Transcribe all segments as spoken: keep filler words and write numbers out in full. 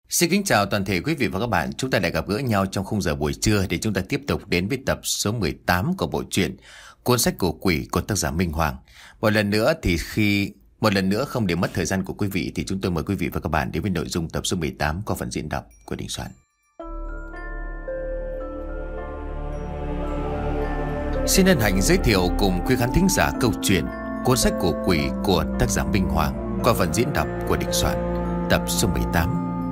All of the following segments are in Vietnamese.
Xin kính chào toàn thể quý vị và các bạn. Chúng ta lại gặp gỡ nhau trong khung giờ buổi trưa để chúng ta tiếp tục đến với tập số mười tám của bộ truyện Cuốn sách của quỷ của tác giả Minh Hoàng. Một lần nữa thì khi một lần nữa không để mất thời gian của quý vị thì chúng tôi mời quý vị và các bạn đến với nội dung tập số mười tám qua phần diễn đọc của Đình Soạn. Xin hân hạnh giới thiệu cùng quý khán thính giả câu chuyện Cuốn sách của quỷ của tác giả Minh Hoàng qua phần diễn đọc của Đình Soạn, tập số mười tám.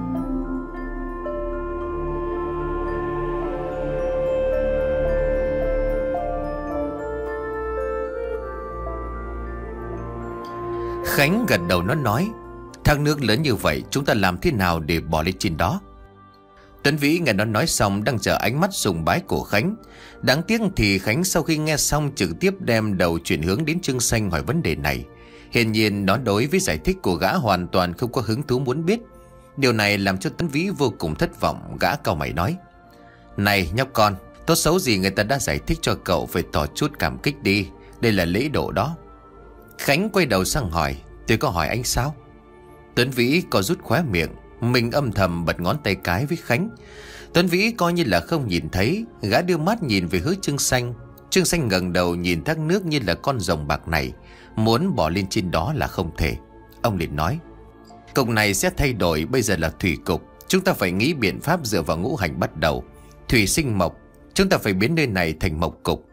Khánh gật đầu nó nói: thác nước lớn như vậy, chúng ta làm thế nào để bỏ lên trên đó? Tuấn Vĩ nghe nó nói xong đang chờ ánh mắt sùng bái của Khánh. Đáng tiếc thì Khánh sau khi nghe xong trực tiếp đem đầu chuyển hướng đến Trương Xanh hỏi vấn đề này. Hiển nhiên nó đối với giải thích của gã hoàn toàn không có hứng thú muốn biết. Điều này làm cho Tuấn Vĩ vô cùng thất vọng. Gã cau mày nói: này nhóc con, tốt xấu gì người ta đã giải thích cho cậu, phải tỏ chút cảm kích đi. Đây là lễ độ đó. Khánh quay đầu sang hỏi: tôi có hỏi anh sao? Tuấn Vĩ có rút khóe miệng, mình âm thầm bật ngón tay cái với Khánh. Tuấn Vĩ coi như là không nhìn thấy. Gã đưa mắt nhìn về hướng Trương Xanh. Trương Xanh ngẩng đầu nhìn thác nước như là con rồng bạc này, muốn bỏ lên trên đó là không thể. Ông liền nói: cục này sẽ thay đổi, bây giờ là thủy cục. Chúng ta phải nghĩ biện pháp dựa vào ngũ hành bắt đầu. Thủy sinh mộc, chúng ta phải biến nơi này thành mộc cục.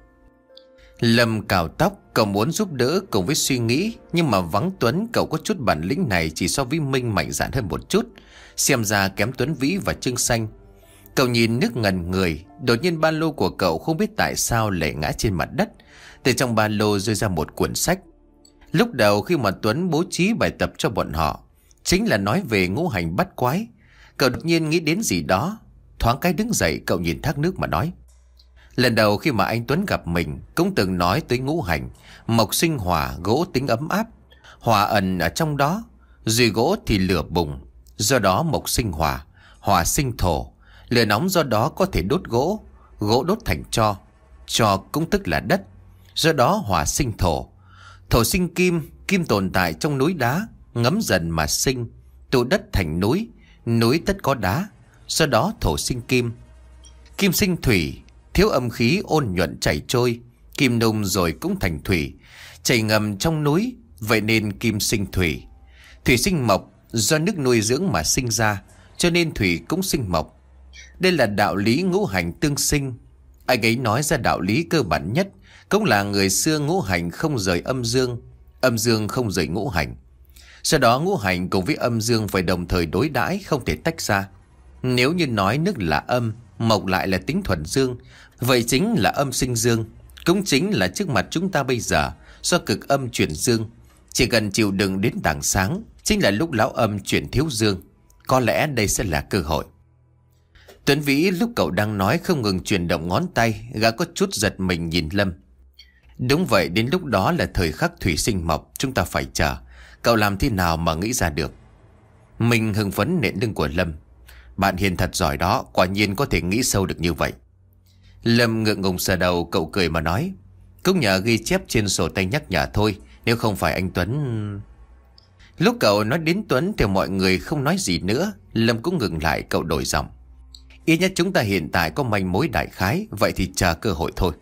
Lâm cào tóc, cậu muốn giúp đỡ cùng với suy nghĩ, nhưng mà vắng Tuấn. Cậu có chút bản lĩnh này chỉ so với Minh mạnh dạn hơn một chút, xem ra kém Tuấn Vĩ và Trương Xanh. Cậu nhìn nước ngần người. Đột nhiên ba lô của cậu không biết tại sao lại ngã trên mặt đất. Từ trong ba lô rơi ra một cuốn sách. Lúc đầu khi mà Tuấn bố trí bài tập cho bọn họ, chính là nói về ngũ hành bắt quái. Cậu đột nhiên nghĩ đến gì đó, thoáng cái đứng dậy. Cậu nhìn thác nước mà nói: lần đầu khi mà anh Tuấn gặp mình cũng từng nói tới ngũ hành. Mộc sinh hỏa, gỗ tính ấm áp, hỏa ẩn ở trong đó. Dùi gỗ thì lửa bùng, do đó mộc sinh hỏa. Hỏa sinh thổ, lửa nóng do đó có thể đốt gỗ. Gỗ đốt thành tro, tro cũng tức là đất, do đó hỏa sinh thổ. Thổ sinh kim, kim tồn tại trong núi đá, ngấm dần mà sinh, tụ đất thành núi. Núi tất có đá, do đó thổ sinh kim. Kim sinh thủy, thiếu âm khí ôn nhuận chảy trôi. Kim nung rồi cũng thành thủy, chảy ngầm trong núi, vậy nên kim sinh thủy. Thủy sinh mộc, do nước nuôi dưỡng mà sinh ra, cho nên thủy cũng sinh mộc. Đây là đạo lý ngũ hành tương sinh. Anh ấy nói ra đạo lý cơ bản nhất, cũng là người xưa ngũ hành không rời âm dương, âm dương không rời ngũ hành. Sau đó ngũ hành cùng với âm dương phải đồng thời đối đãi, không thể tách ra. Nếu như nói nước là âm, mộc lại là tính thuần dương, vậy chính là âm sinh dương. Cũng chính là trước mặt chúng ta bây giờ, do cực âm chuyển dương. Chỉ cần chịu đựng đến tảng sáng, chính là lúc lão âm chuyển thiếu dương. Có lẽ đây sẽ là cơ hội. Tuấn Vĩ lúc cậu đang nói không ngừng chuyển động ngón tay. Gã có chút giật mình nhìn Lâm. Đúng vậy, đến lúc đó là thời khắc thủy sinh mộc, chúng ta phải chờ. Cậu làm thế nào mà nghĩ ra được? Mình hưng phấn nện lưng của Lâm: bạn Hiền thật giỏi đó, quả nhiên có thể nghĩ sâu được như vậy. Lâm ngượng ngùng sờ đầu. Cậu cười mà nói: cũng nhờ ghi chép trên sổ tay nhắc nhở thôi, nếu không phải anh Tuấn... Lúc cậu nói đến Tuấn thì mọi người không nói gì nữa. Lâm cũng ngừng lại. Cậu đổi giọng: ít nhất chúng ta hiện tại có manh mối đại khái, vậy thì chờ cơ hội thôi.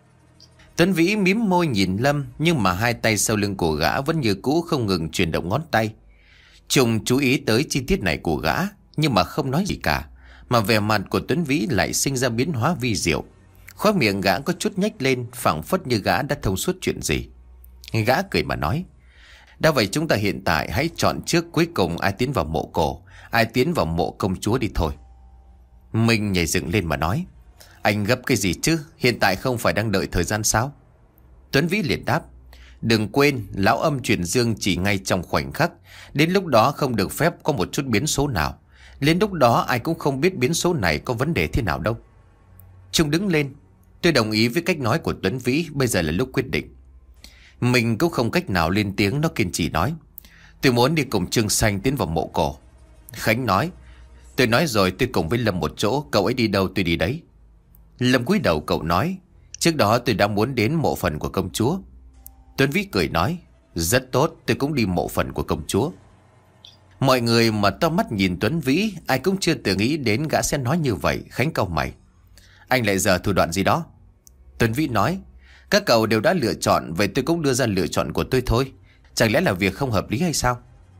Tuấn Vĩ mím môi nhìn Lâm, nhưng mà hai tay sau lưng của gã vẫn như cũ không ngừng chuyển động ngón tay. Trùng chú ý tới chi tiết này của gã, nhưng mà không nói gì cả. Mà vẻ mặt của Tuấn Vĩ lại sinh ra biến hóa vi diệu. Khóe miệng gã có chút nhếch lên, phảng phất như gã đã thông suốt chuyện gì. Gã cười mà nói: đã vậy chúng ta hiện tại hãy chọn trước, cuối cùng ai tiến vào mộ cổ, ai tiến vào mộ công chúa đi thôi. Mình nhảy dựng lên mà nói: anh gấp cái gì chứ, hiện tại không phải đang đợi thời gian sao? Tuấn Vĩ liền đáp: đừng quên, lão âm chuyển dương chỉ ngay trong khoảnh khắc. Đến lúc đó không được phép có một chút biến số nào. Đến lúc đó ai cũng không biết biến số này có vấn đề thế nào đâu. Trung đứng lên: tôi đồng ý với cách nói của Tuấn Vĩ, bây giờ là lúc quyết định. Mình cũng không cách nào lên tiếng, nó kiên trì nói: tôi muốn đi cùng Trương Xanh tiến vào mộ cổ. Khánh nói: tôi nói rồi, tôi cùng với Lâm một chỗ, cậu ấy đi đâu tôi đi đấy. Lâm cúi đầu cậu nói: trước đó tôi đã muốn đến mộ phần của công chúa. Tuấn Vĩ cười nói: rất tốt, tôi cũng đi mộ phần của công chúa. Mọi người mà to mắt nhìn Tuấn Vĩ, ai cũng chưa từng nghĩ đến gã sẽ nói như vậy. Khánh cau mày. Anh lại giờ thủ đoạn gì đó? Tuấn Vĩ nói, các cậu đều đã lựa chọn, vậy tôi cũng đưa ra lựa chọn của tôi thôi. Chẳng lẽ là việc không hợp lý hay sao?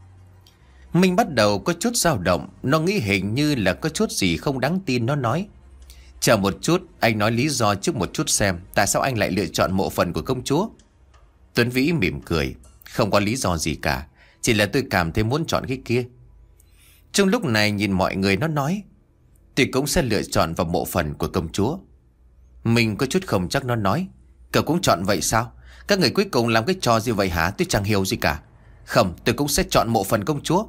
Minh bắt đầu có chút dao động. Nó nghĩ hình như là có chút gì không đáng tin. Nó nói, chờ một chút, anh nói lý do trước một chút xem. Tại sao anh lại lựa chọn mộ phần của công chúa? Tuấn Vĩ mỉm cười, không có lý do gì cả, chỉ là tôi cảm thấy muốn chọn cái kia. Trong lúc này nhìn mọi người, nó nói, tôi cũng sẽ lựa chọn vào mộ phần của công chúa. Mình có chút không chắc. Nó nói, cậu cũng chọn vậy sao? Các người cuối cùng làm cái trò gì vậy hả? Tôi chẳng hiểu gì cả. Không, tôi cũng sẽ chọn mộ phần công chúa.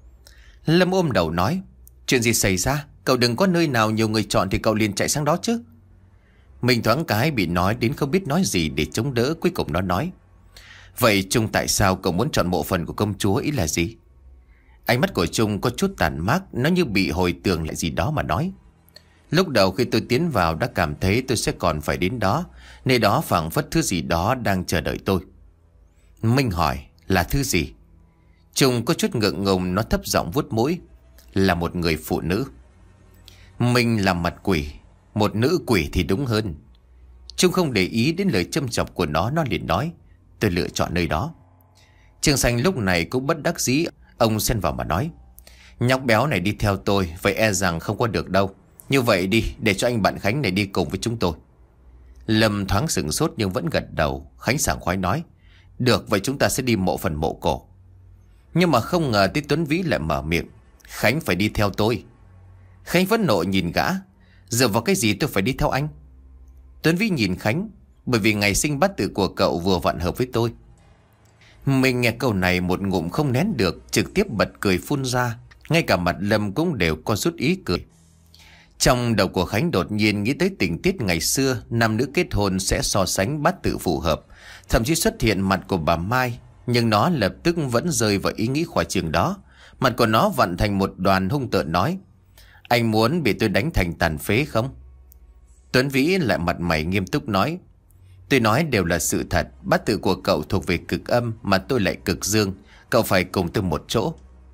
Lâm ôm đầu nói, chuyện gì xảy ra? Cậu đừng có nơi nào nhiều người chọn thì cậu liền chạy sang đó chứ. Mình thoáng cái bị nói đến không biết nói gì để chống đỡ. Cuối cùng nó nói, vậy Trung tại sao cậu muốn chọn mộ phần của công chúa, ý là gì? Ánh mắt của Trung có chút tàn mát, nó như bị hồi tưởng lại gì đó mà nói, lúc đầu khi tôi tiến vào đã cảm thấy tôi sẽ còn phải đến đó. Nơi đó phảng phất thứ gì đó đang chờ đợi tôi. Minh hỏi, là thứ gì? Trung có chút ngượng ngùng, nó thấp giọng vuốt mũi, là một người phụ nữ. Minh làm mặt quỷ, một nữ quỷ thì đúng hơn. Trung không để ý đến lời châm chọc của nó. Nó liền nói, tôi lựa chọn nơi đó. Trương Xanh lúc này cũng bất đắc dĩ. Ông xen vào mà nói, nhóc béo này đi theo tôi, vậy e rằng không có được đâu. Như vậy đi, để cho anh bạn Khánh này đi cùng với chúng tôi. Lâm thoáng sửng sốt nhưng vẫn gật đầu. Khánh sảng khoái nói, được, vậy chúng ta sẽ đi mộ phần mộ cổ. Nhưng mà không ngờ tới Tuấn Vĩ lại mở miệng, Khánh phải đi theo tôi. Khánh vẫn nộ nhìn gã, dựa vào cái gì tôi phải đi theo anh? Tuấn Vĩ nhìn Khánh, bởi vì ngày sinh bát tự của cậu vừa vặn hợp với tôi. Mình nghe câu này một ngụm không nén được, trực tiếp bật cười phun ra. Ngay cả mặt Lâm cũng đều có chút ý cười. Trong đầu của Khánh đột nhiên nghĩ tới tình tiết ngày xưa nam nữ kết hôn sẽ so sánh bát tự phù hợp. Thậm chí xuất hiện mặt của bà Mai, nhưng nó lập tức vẫn rơi vào ý nghĩ khoa trương đó. Mặt của nó vặn thành một đoàn hung tợn nói, anh muốn bị tôi đánh thành tàn phế không? Tuấn Vĩ lại mặt mày nghiêm túc nói, tôi nói đều là sự thật. Bát tự của cậu thuộc về cực âm, mà tôi lại cực dương. Cậu phải cùng tôi một chỗ.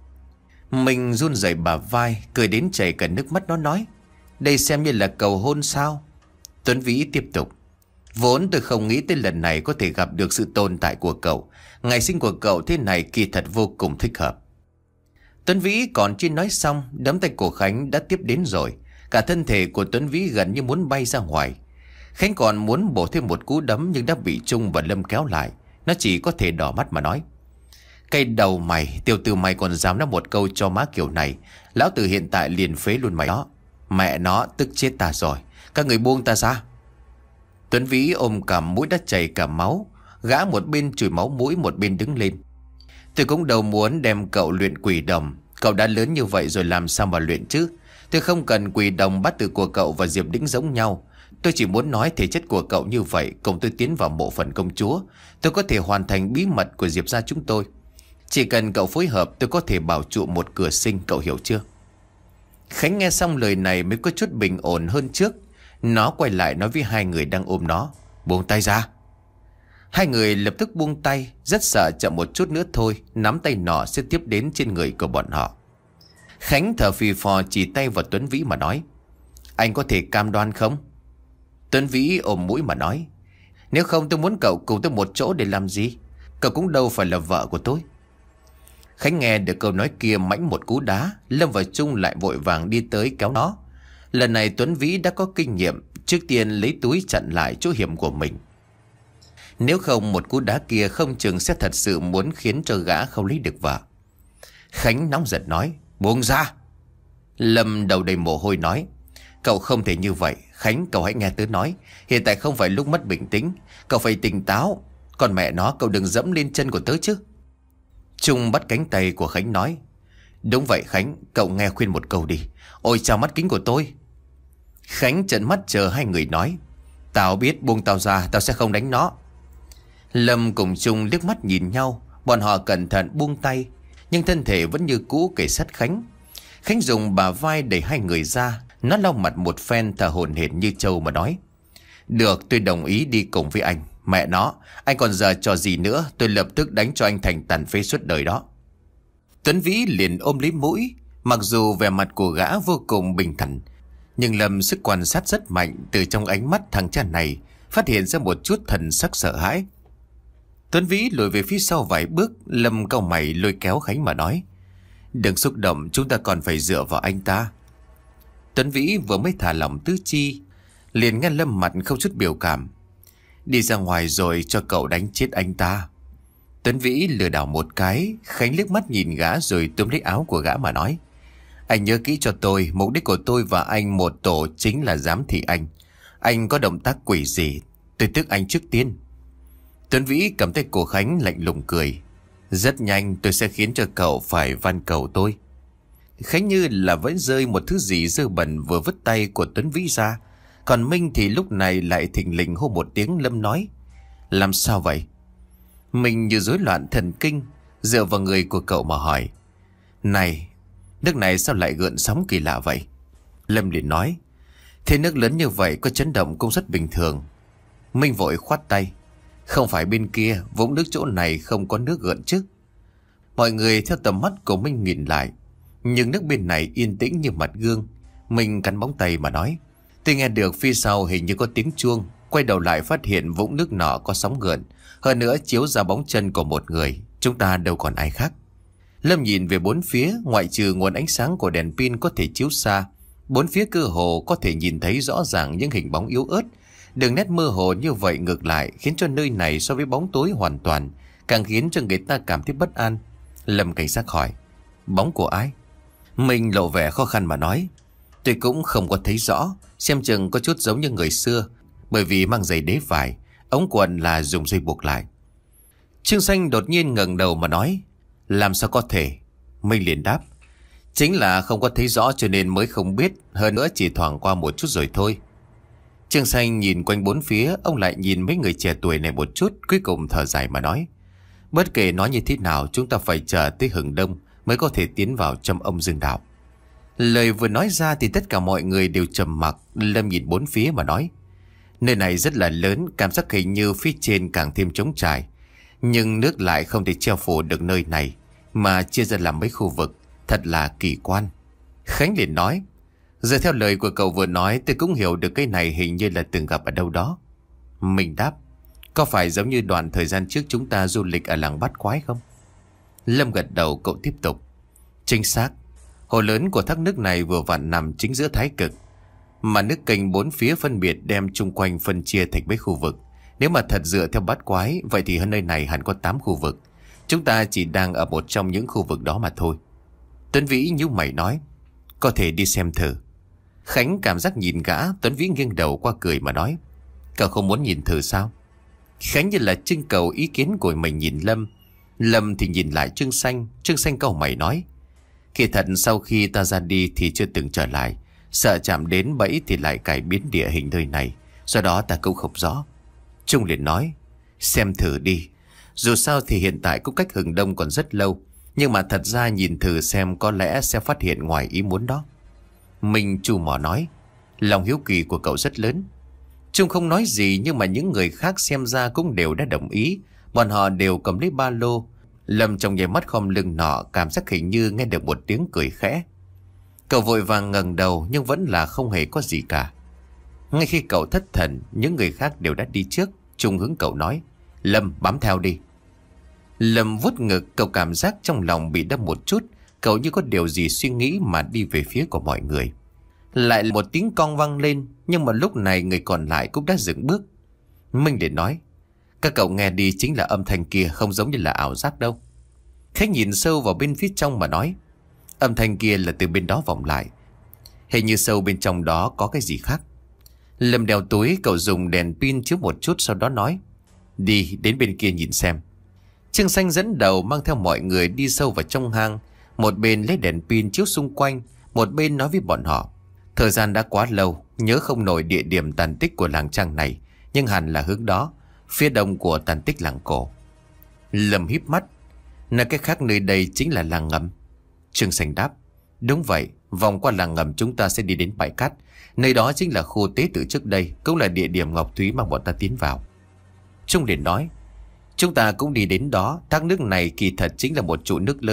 Mình run rẩy bả vai, cười đến chảy cả nước mắt. Nó nói, đây xem như là cầu hôn sao? Tuấn Vĩ tiếp tục, vốn tôi không nghĩ tới lần này có thể gặp được sự tồn tại của cậu. Ngày sinh của cậu thế này kỳ thật vô cùng thích hợp. Tuấn Vĩ còn chưa nói xong, đấm tay của Khánh đã tiếp đến rồi. Cả thân thể của Tuấn Vĩ gần như muốn bay ra ngoài. Khánh còn muốn bổ thêm một cú đấm nhưng đã bị Trung và Lâm kéo lại. Nó chỉ có thể đỏ mắt mà nói, cây đầu mày, tiểu tử mày còn dám nói một câu cho má kiểu này, lão tử hiện tại liền phế luôn mày đó. Mẹ nó, tức chết ta rồi. Các người buông ta ra. Tuấn Vĩ ôm cả mũi đã chảy cả máu. Gã một bên chùi máu mũi, một bên đứng lên. Tôi cũng đâu muốn đem cậu luyện quỷ đồng. Cậu đã lớn như vậy rồi làm sao mà luyện chứ? Tôi không cần quỷ đồng bát tự của cậu và Diệp Đĩnh giống nhau. Tôi chỉ muốn nói thể chất của cậu như vậy, cùng tôi tiến vào mộ phần công chúa, tôi có thể hoàn thành bí mật của Diệp gia chúng tôi. Chỉ cần cậu phối hợp, tôi có thể bảo trụ một cửa sinh, cậu hiểu chưa? Khánh nghe xong lời này mới có chút bình ổn hơn trước. Nó quay lại nói với hai người đang ôm nó, buông tay ra. Hai người lập tức buông tay, rất sợ chậm một chút nữa thôi nắm tay nọ sẽ tiếp đến trên người của bọn họ. Khánh thở phì phò chỉ tay vào Tuấn Vĩ mà nói, anh có thể cam đoan không? Tuấn Vĩ ôm mũi mà nói, nếu không tôi muốn cậu cùng tôi một chỗ để làm gì? Cậu cũng đâu phải là vợ của tôi. Khánh nghe được câu nói kia mãnh một cú đá. Lâm và Trung lại vội vàng đi tới kéo nó. Lần này Tuấn Vĩ đã có kinh nghiệm, trước tiên lấy túi chặn lại chỗ hiểm của mình. Nếu không một cú đá kia không chừng sẽ thật sự muốn khiến cho gã không lấy được vợ. Khánh nóng giận nói, buông ra. Lâm đầu đầy mồ hôi nói, cậu không thể như vậy. Khánh, cậu hãy nghe tớ nói, hiện tại không phải lúc mất bình tĩnh. Cậu phải tỉnh táo. Còn mẹ nó, cậu đừng dẫm lên chân của tớ chứ. Trung bắt cánh tay của Khánh nói, đúng vậy Khánh, cậu nghe khuyên một câu đi. Ôi chào mắt kính của tôi. Khánh trợn mắt chờ hai người nói, tao biết, buông tao ra, tao sẽ không đánh nó. Lâm cùng Trung liếc mắt nhìn nhau. Bọn họ cẩn thận buông tay, nhưng thân thể vẫn như cũ kề sát Khánh. Khánh dùng bả vai đẩy hai người ra. Nó lau mặt một phen thở hổn hển như trâu mà nói, được, tôi đồng ý đi cùng với anh. Mẹ nó, anh còn giờ trò gì nữa, tôi lập tức đánh cho anh thành tàn phế suốt đời đó. Tuấn Vĩ liền ôm lấy mũi. Mặc dù vẻ mặt của gã vô cùng bình thản, nhưng Lâm sức quan sát rất mạnh. Từ trong ánh mắt thằng cha này phát hiện ra một chút thần sắc sợ hãi. Tuấn Vĩ lùi về phía sau vài bước. Lâm cau mày lôi kéo Khánh mà nói: Đừng xúc động, chúng ta còn phải dựa vào anh ta. Tuấn Vĩ vừa mới thả lỏng tứ chi, liền nghe Lâm mặt không chút biểu cảm: Đi ra ngoài rồi cho cậu đánh chết anh ta. Tuấn Vĩ lừa đảo một cái. Khánh liếc mắt nhìn gã rồi túm lấy áo của gã mà nói: Anh nhớ kỹ cho tôi, mục đích của tôi và anh một tổ chính là giám thị anh. Anh có động tác quỷ gì, tôi tức anh trước tiên. Tuấn Vĩ cầm tay của Khánh lạnh lùng cười: Rất nhanh tôi sẽ khiến cho cậu phải van cầu tôi. Khánh như là vẫn rơi một thứ gì dơ bẩn vừa vứt tay của Tuấn Vĩ ra. Còn Minh thì lúc này lại thình lình hô một tiếng. Lâm nói: Làm sao vậy? Mình như rối loạn thần kinh, dựa vào người của cậu mà hỏi: Này, nước này sao lại gợn sóng kỳ lạ vậy? Lâm liền nói: Thế nước lớn như vậy có chấn động cũng rất bình thường. Minh vội khoát tay: Không phải bên kia, vũng nước chỗ này không có nước gợn chứ. Mọi người theo tầm mắt của Minh nhìn lại, nhưng nước bên này yên tĩnh như mặt gương. Minh cắn móng tay mà nói: Tôi nghe được phía sau hình như có tiếng chuông. Quay đầu lại phát hiện vũng nước nọ có sóng gợn, hơn nữa chiếu ra bóng chân của một người. Chúng ta đâu còn ai khác. Lâm nhìn về bốn phía, ngoại trừ nguồn ánh sáng của đèn pin có thể chiếu xa, bốn phía cơ hồ có thể nhìn thấy rõ ràng những hình bóng yếu ớt. Đường nét mơ hồ như vậy ngược lại khiến cho nơi này so với bóng tối hoàn toàn, càng khiến cho người ta cảm thấy bất an. Lâm cảnh giác hỏi: Bóng của ai? Mình lộ vẻ khó khăn mà nói: Tôi cũng không có thấy rõ, xem chừng có chút giống như người xưa, bởi vì mang giày đế vải, ống quần là dùng dây buộc lại. Trương Xanh đột nhiên ngẩng đầu mà nói: Làm sao có thể? Minh liền đáp: Chính là không có thấy rõ cho nên mới không biết, hơn nữa chỉ thoảng qua một chút rồi thôi. Trương Xanh nhìn quanh bốn phía, ông lại nhìn mấy người trẻ tuổi này một chút, cuối cùng thở dài mà nói: Bất kể nói như thế nào, chúng ta phải chờ tới hừng đông mới có thể tiến vào trong âm dương đạo. Lời vừa nói ra thì tất cả mọi người đều trầm mặc. Lâm nhìn bốn phía mà nói: Nơi này rất là lớn, cảm giác hình như phía trên càng thêm trống trải, nhưng nước lại không thể che phủ được nơi này, mà chia ra làm mấy khu vực, thật là kỳ quan. Khánh liền nói: Giờ theo lời của cậu vừa nói, tôi cũng hiểu được cái này hình như là từng gặp ở đâu đó. Mình đáp: Có phải giống như đoạn thời gian trước chúng ta du lịch ở làng Bát Quái không? Lâm gật đầu, cậu tiếp tục: Chính xác. Hồ lớn của thác nước này vừa vặn nằm chính giữa thái cực, mà nước kênh bốn phía phân biệt đem chung quanh phân chia thành mấy khu vực. Nếu mà thật dựa theo Bát Quái, vậy thì hơn nơi này hẳn có tám khu vực. Chúng ta chỉ đang ở một trong những khu vực đó mà thôi. Tuấn Vĩ nhíu mày nói: Có thể đi xem thử. Khánh cảm giác nhìn gã. Tuấn Vĩ nghiêng đầu qua cười mà nói: Cậu không muốn nhìn thử sao? Khánh như là trưng cầu ý kiến của mình nhìn Lâm. Lâm thì nhìn lại Trương Xanh. Trương Xanh cau mày nói: Kỳ thật sau khi ta ra đi thì chưa từng trở lại, sợ chạm đến bẫy thì lại cải biến địa hình nơi này, do đó ta cũng không rõ. Trung liền nói: Xem thử đi. Dù sao thì hiện tại cũng cách hừng đông còn rất lâu, nhưng mà thật ra nhìn thử xem có lẽ sẽ phát hiện ngoài ý muốn đó. Minh chu mỏ nói: Lòng hiếu kỳ của cậu rất lớn. Trung không nói gì, nhưng mà những người khác xem ra cũng đều đã đồng ý. Bọn họ đều cầm lấy ba lô. Lâm trong nháy mắt khom lưng nọ, cảm giác hình như nghe được một tiếng cười khẽ. Cậu vội vàng ngẩng đầu nhưng vẫn là không hề có gì cả. Ngay khi cậu thất thần, những người khác đều đã đi trước. Trung hướng cậu nói: Lâm, bám theo đi. Lâm vuốt ngực, cậu cảm giác trong lòng bị đâm một chút. Cậu như có điều gì suy nghĩ mà đi về phía của mọi người. Lại một tiếng cong vang lên, nhưng mà lúc này người còn lại cũng đã dừng bước. Minh để nói: Các cậu nghe đi, chính là âm thanh kia, không giống như là ảo giác đâu. Khách nhìn sâu vào bên phía trong mà nói: Âm thanh kia là từ bên đó vọng lại, hình như sâu bên trong đó có cái gì khác. Lâm đeo túi, cậu dùng đèn pin chiếu một chút, sau đó nói: Đi đến bên kia nhìn xem. Trương Xanh dẫn đầu mang theo mọi người đi sâu vào trong hang. Một bên lấy đèn pin chiếu xung quanh, một bên nói với bọn họ: Thời gian đã quá lâu, nhớ không nổi địa điểm tàn tích của làng trang này, nhưng hẳn là hướng đó, phía đông của tàn tích làng cổ. Lâm híp mắt: Nói cách khác nơi đây chính là làng ngầm. Trương Xanh đáp: Đúng vậy, vòng qua làng ngầm chúng ta sẽ đi đến bãi cát. Nơi đó chính là khu tế tự trước đây, cũng là địa điểm Ngọc Thúy mang bọn ta tiến vào. Trung liền nói: Chúng ta cũng đi đến đó. Thác nước này kỳ thật chính là một trụ nước lớn,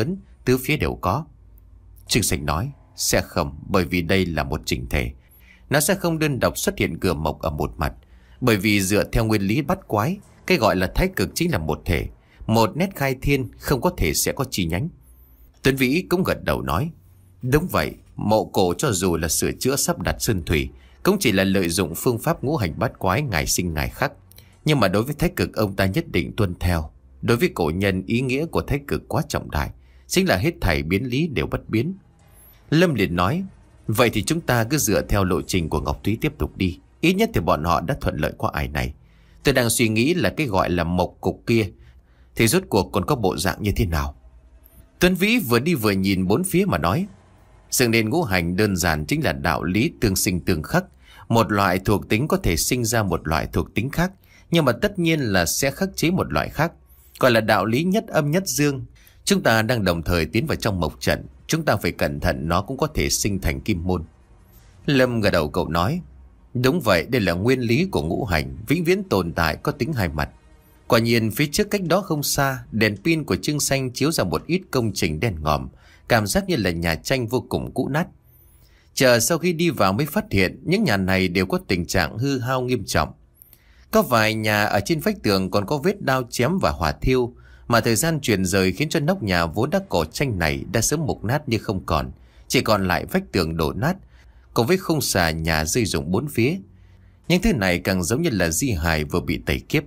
tứ phía đều có. Trương Xanh nói, sẽ không, bởi vì đây là một chỉnh thể. Nó sẽ không đơn độc xuất hiện cửa mộc ở một mặt. Bởi vì dựa theo nguyên lý bắt quái, cái gọi là thái cực chính là một thể. Một nét khai thiên không có thể sẽ có chi nhánh. Tuấn Vĩ cũng gật đầu nói, đúng vậy, mộ cổ cho dù là sửa chữa sắp đặt sơn thủy, cũng chỉ là lợi dụng phương pháp ngũ hành bát quái ngày sinh ngày khắc. Nhưng mà đối với thái cực ông ta nhất định tuân theo. Đối với cổ nhân, ý nghĩa của thái cực quá trọng đại, chính là hết thảy biến lý đều bất biến. Lâm liền nói, vậy thì chúng ta cứ dựa theo lộ trình của Ngọc Thúy tiếp tục đi. Ít nhất thì bọn họ đã thuận lợi qua ải này. Tôi đang suy nghĩ là cái gọi là mộc cục kia thì rốt cuộc còn có bộ dạng như thế nào. Tuấn Vĩ vừa đi vừa nhìn bốn phía mà nói, dựng nên ngũ hành đơn giản chính là đạo lý tương sinh tương khắc. Một loại thuộc tính có thể sinh ra một loại thuộc tính khác, nhưng mà tất nhiên là sẽ khắc chế một loại khác, gọi là đạo lý nhất âm nhất dương. Chúng ta đang đồng thời tiến vào trong mộc trận, chúng ta phải cẩn thận nó cũng có thể sinh thành kim môn. Lâm gật đầu cậu nói, đúng vậy, đây là nguyên lý của ngũ hành, vĩnh viễn tồn tại, có tính hai mặt. Quả nhiên phía trước cách đó không xa, đèn pin của Trương Xanh chiếu ra một ít công trình đen ngòm, cảm giác như là nhà tranh vô cùng cũ nát. Chờ sau khi đi vào mới phát hiện những nhà này đều có tình trạng hư hao nghiêm trọng. Có vài nhà ở trên vách tường còn có vết đao chém và hỏa thiêu, mà thời gian chuyển rời khiến cho nóc nhà vốn đã cổ tranh này đã sớm mục nát như không còn, chỉ còn lại vách tường đổ nát, cùng với khung xà nhà rơi rụng bốn phía. Những thứ này càng giống như là di hài vừa bị tẩy kiếp.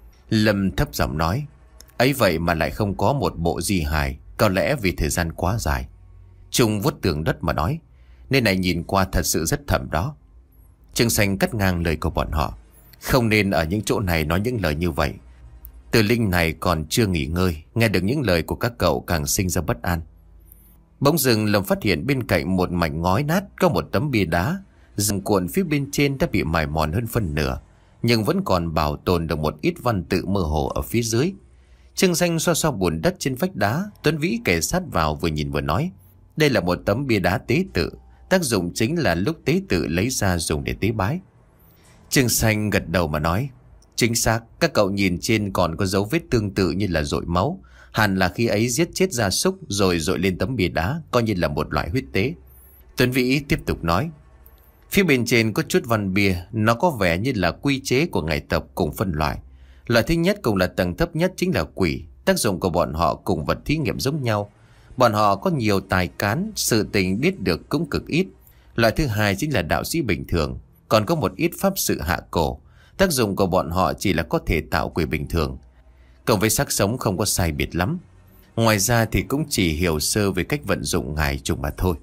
Lâm thấp giọng nói, ấy vậy mà lại không có một bộ di hài, có lẽ vì thời gian quá dài. Trung vuốt tường đất mà nói, nơi này nhìn qua thật sự rất thẳm đó. Trương Xanh cắt ngang lời của bọn họ, không nên ở những chỗ này nói những lời như vậy. Tử linh này còn chưa nghỉ ngơi, nghe được những lời của các cậu càng sinh ra bất an. Bỗng dưng Lâm phát hiện bên cạnh một mảnh ngói nát có một tấm bia đá, rừng cuộn phía bên trên đã bị mài mòn hơn phân nửa, nhưng vẫn còn bảo tồn được một ít văn tự mơ hồ ở phía dưới. Trương Xanh xoa xoa bùn đất trên vách đá. Tuấn Vĩ kề sát vào vừa nhìn vừa nói, đây là một tấm bia đá tế tự, tác dụng chính là lúc tế tự lấy ra dùng để tế bái. Trương Xanh gật đầu mà nói, chính xác, các cậu nhìn trên còn có dấu vết tương tự như là dội máu, hẳn là khi ấy giết chết gia súc rồi dội lên tấm bia đá, coi như là một loại huyết tế. Tuấn Vĩ tiếp tục nói, phía bên trên có chút văn bia, nó có vẻ như là quy chế của ngày tộc cùng phân loại. Loại thứ nhất cũng là tầng thấp nhất chính là quỷ, tác dụng của bọn họ cùng vật thí nghiệm giống nhau. Bọn họ có nhiều tài cán, sự tình biết được cũng cực ít. Loại thứ hai chính là đạo sĩ bình thường, còn có một ít pháp sự hạ cổ. Tác dụng của bọn họ chỉ là có thể tạo quỷ bình thường, cộng với xác sống không có sai biệt lắm. Ngoài ra thì cũng chỉ hiểu sơ về cách vận dụng ngài trùng mà thôi.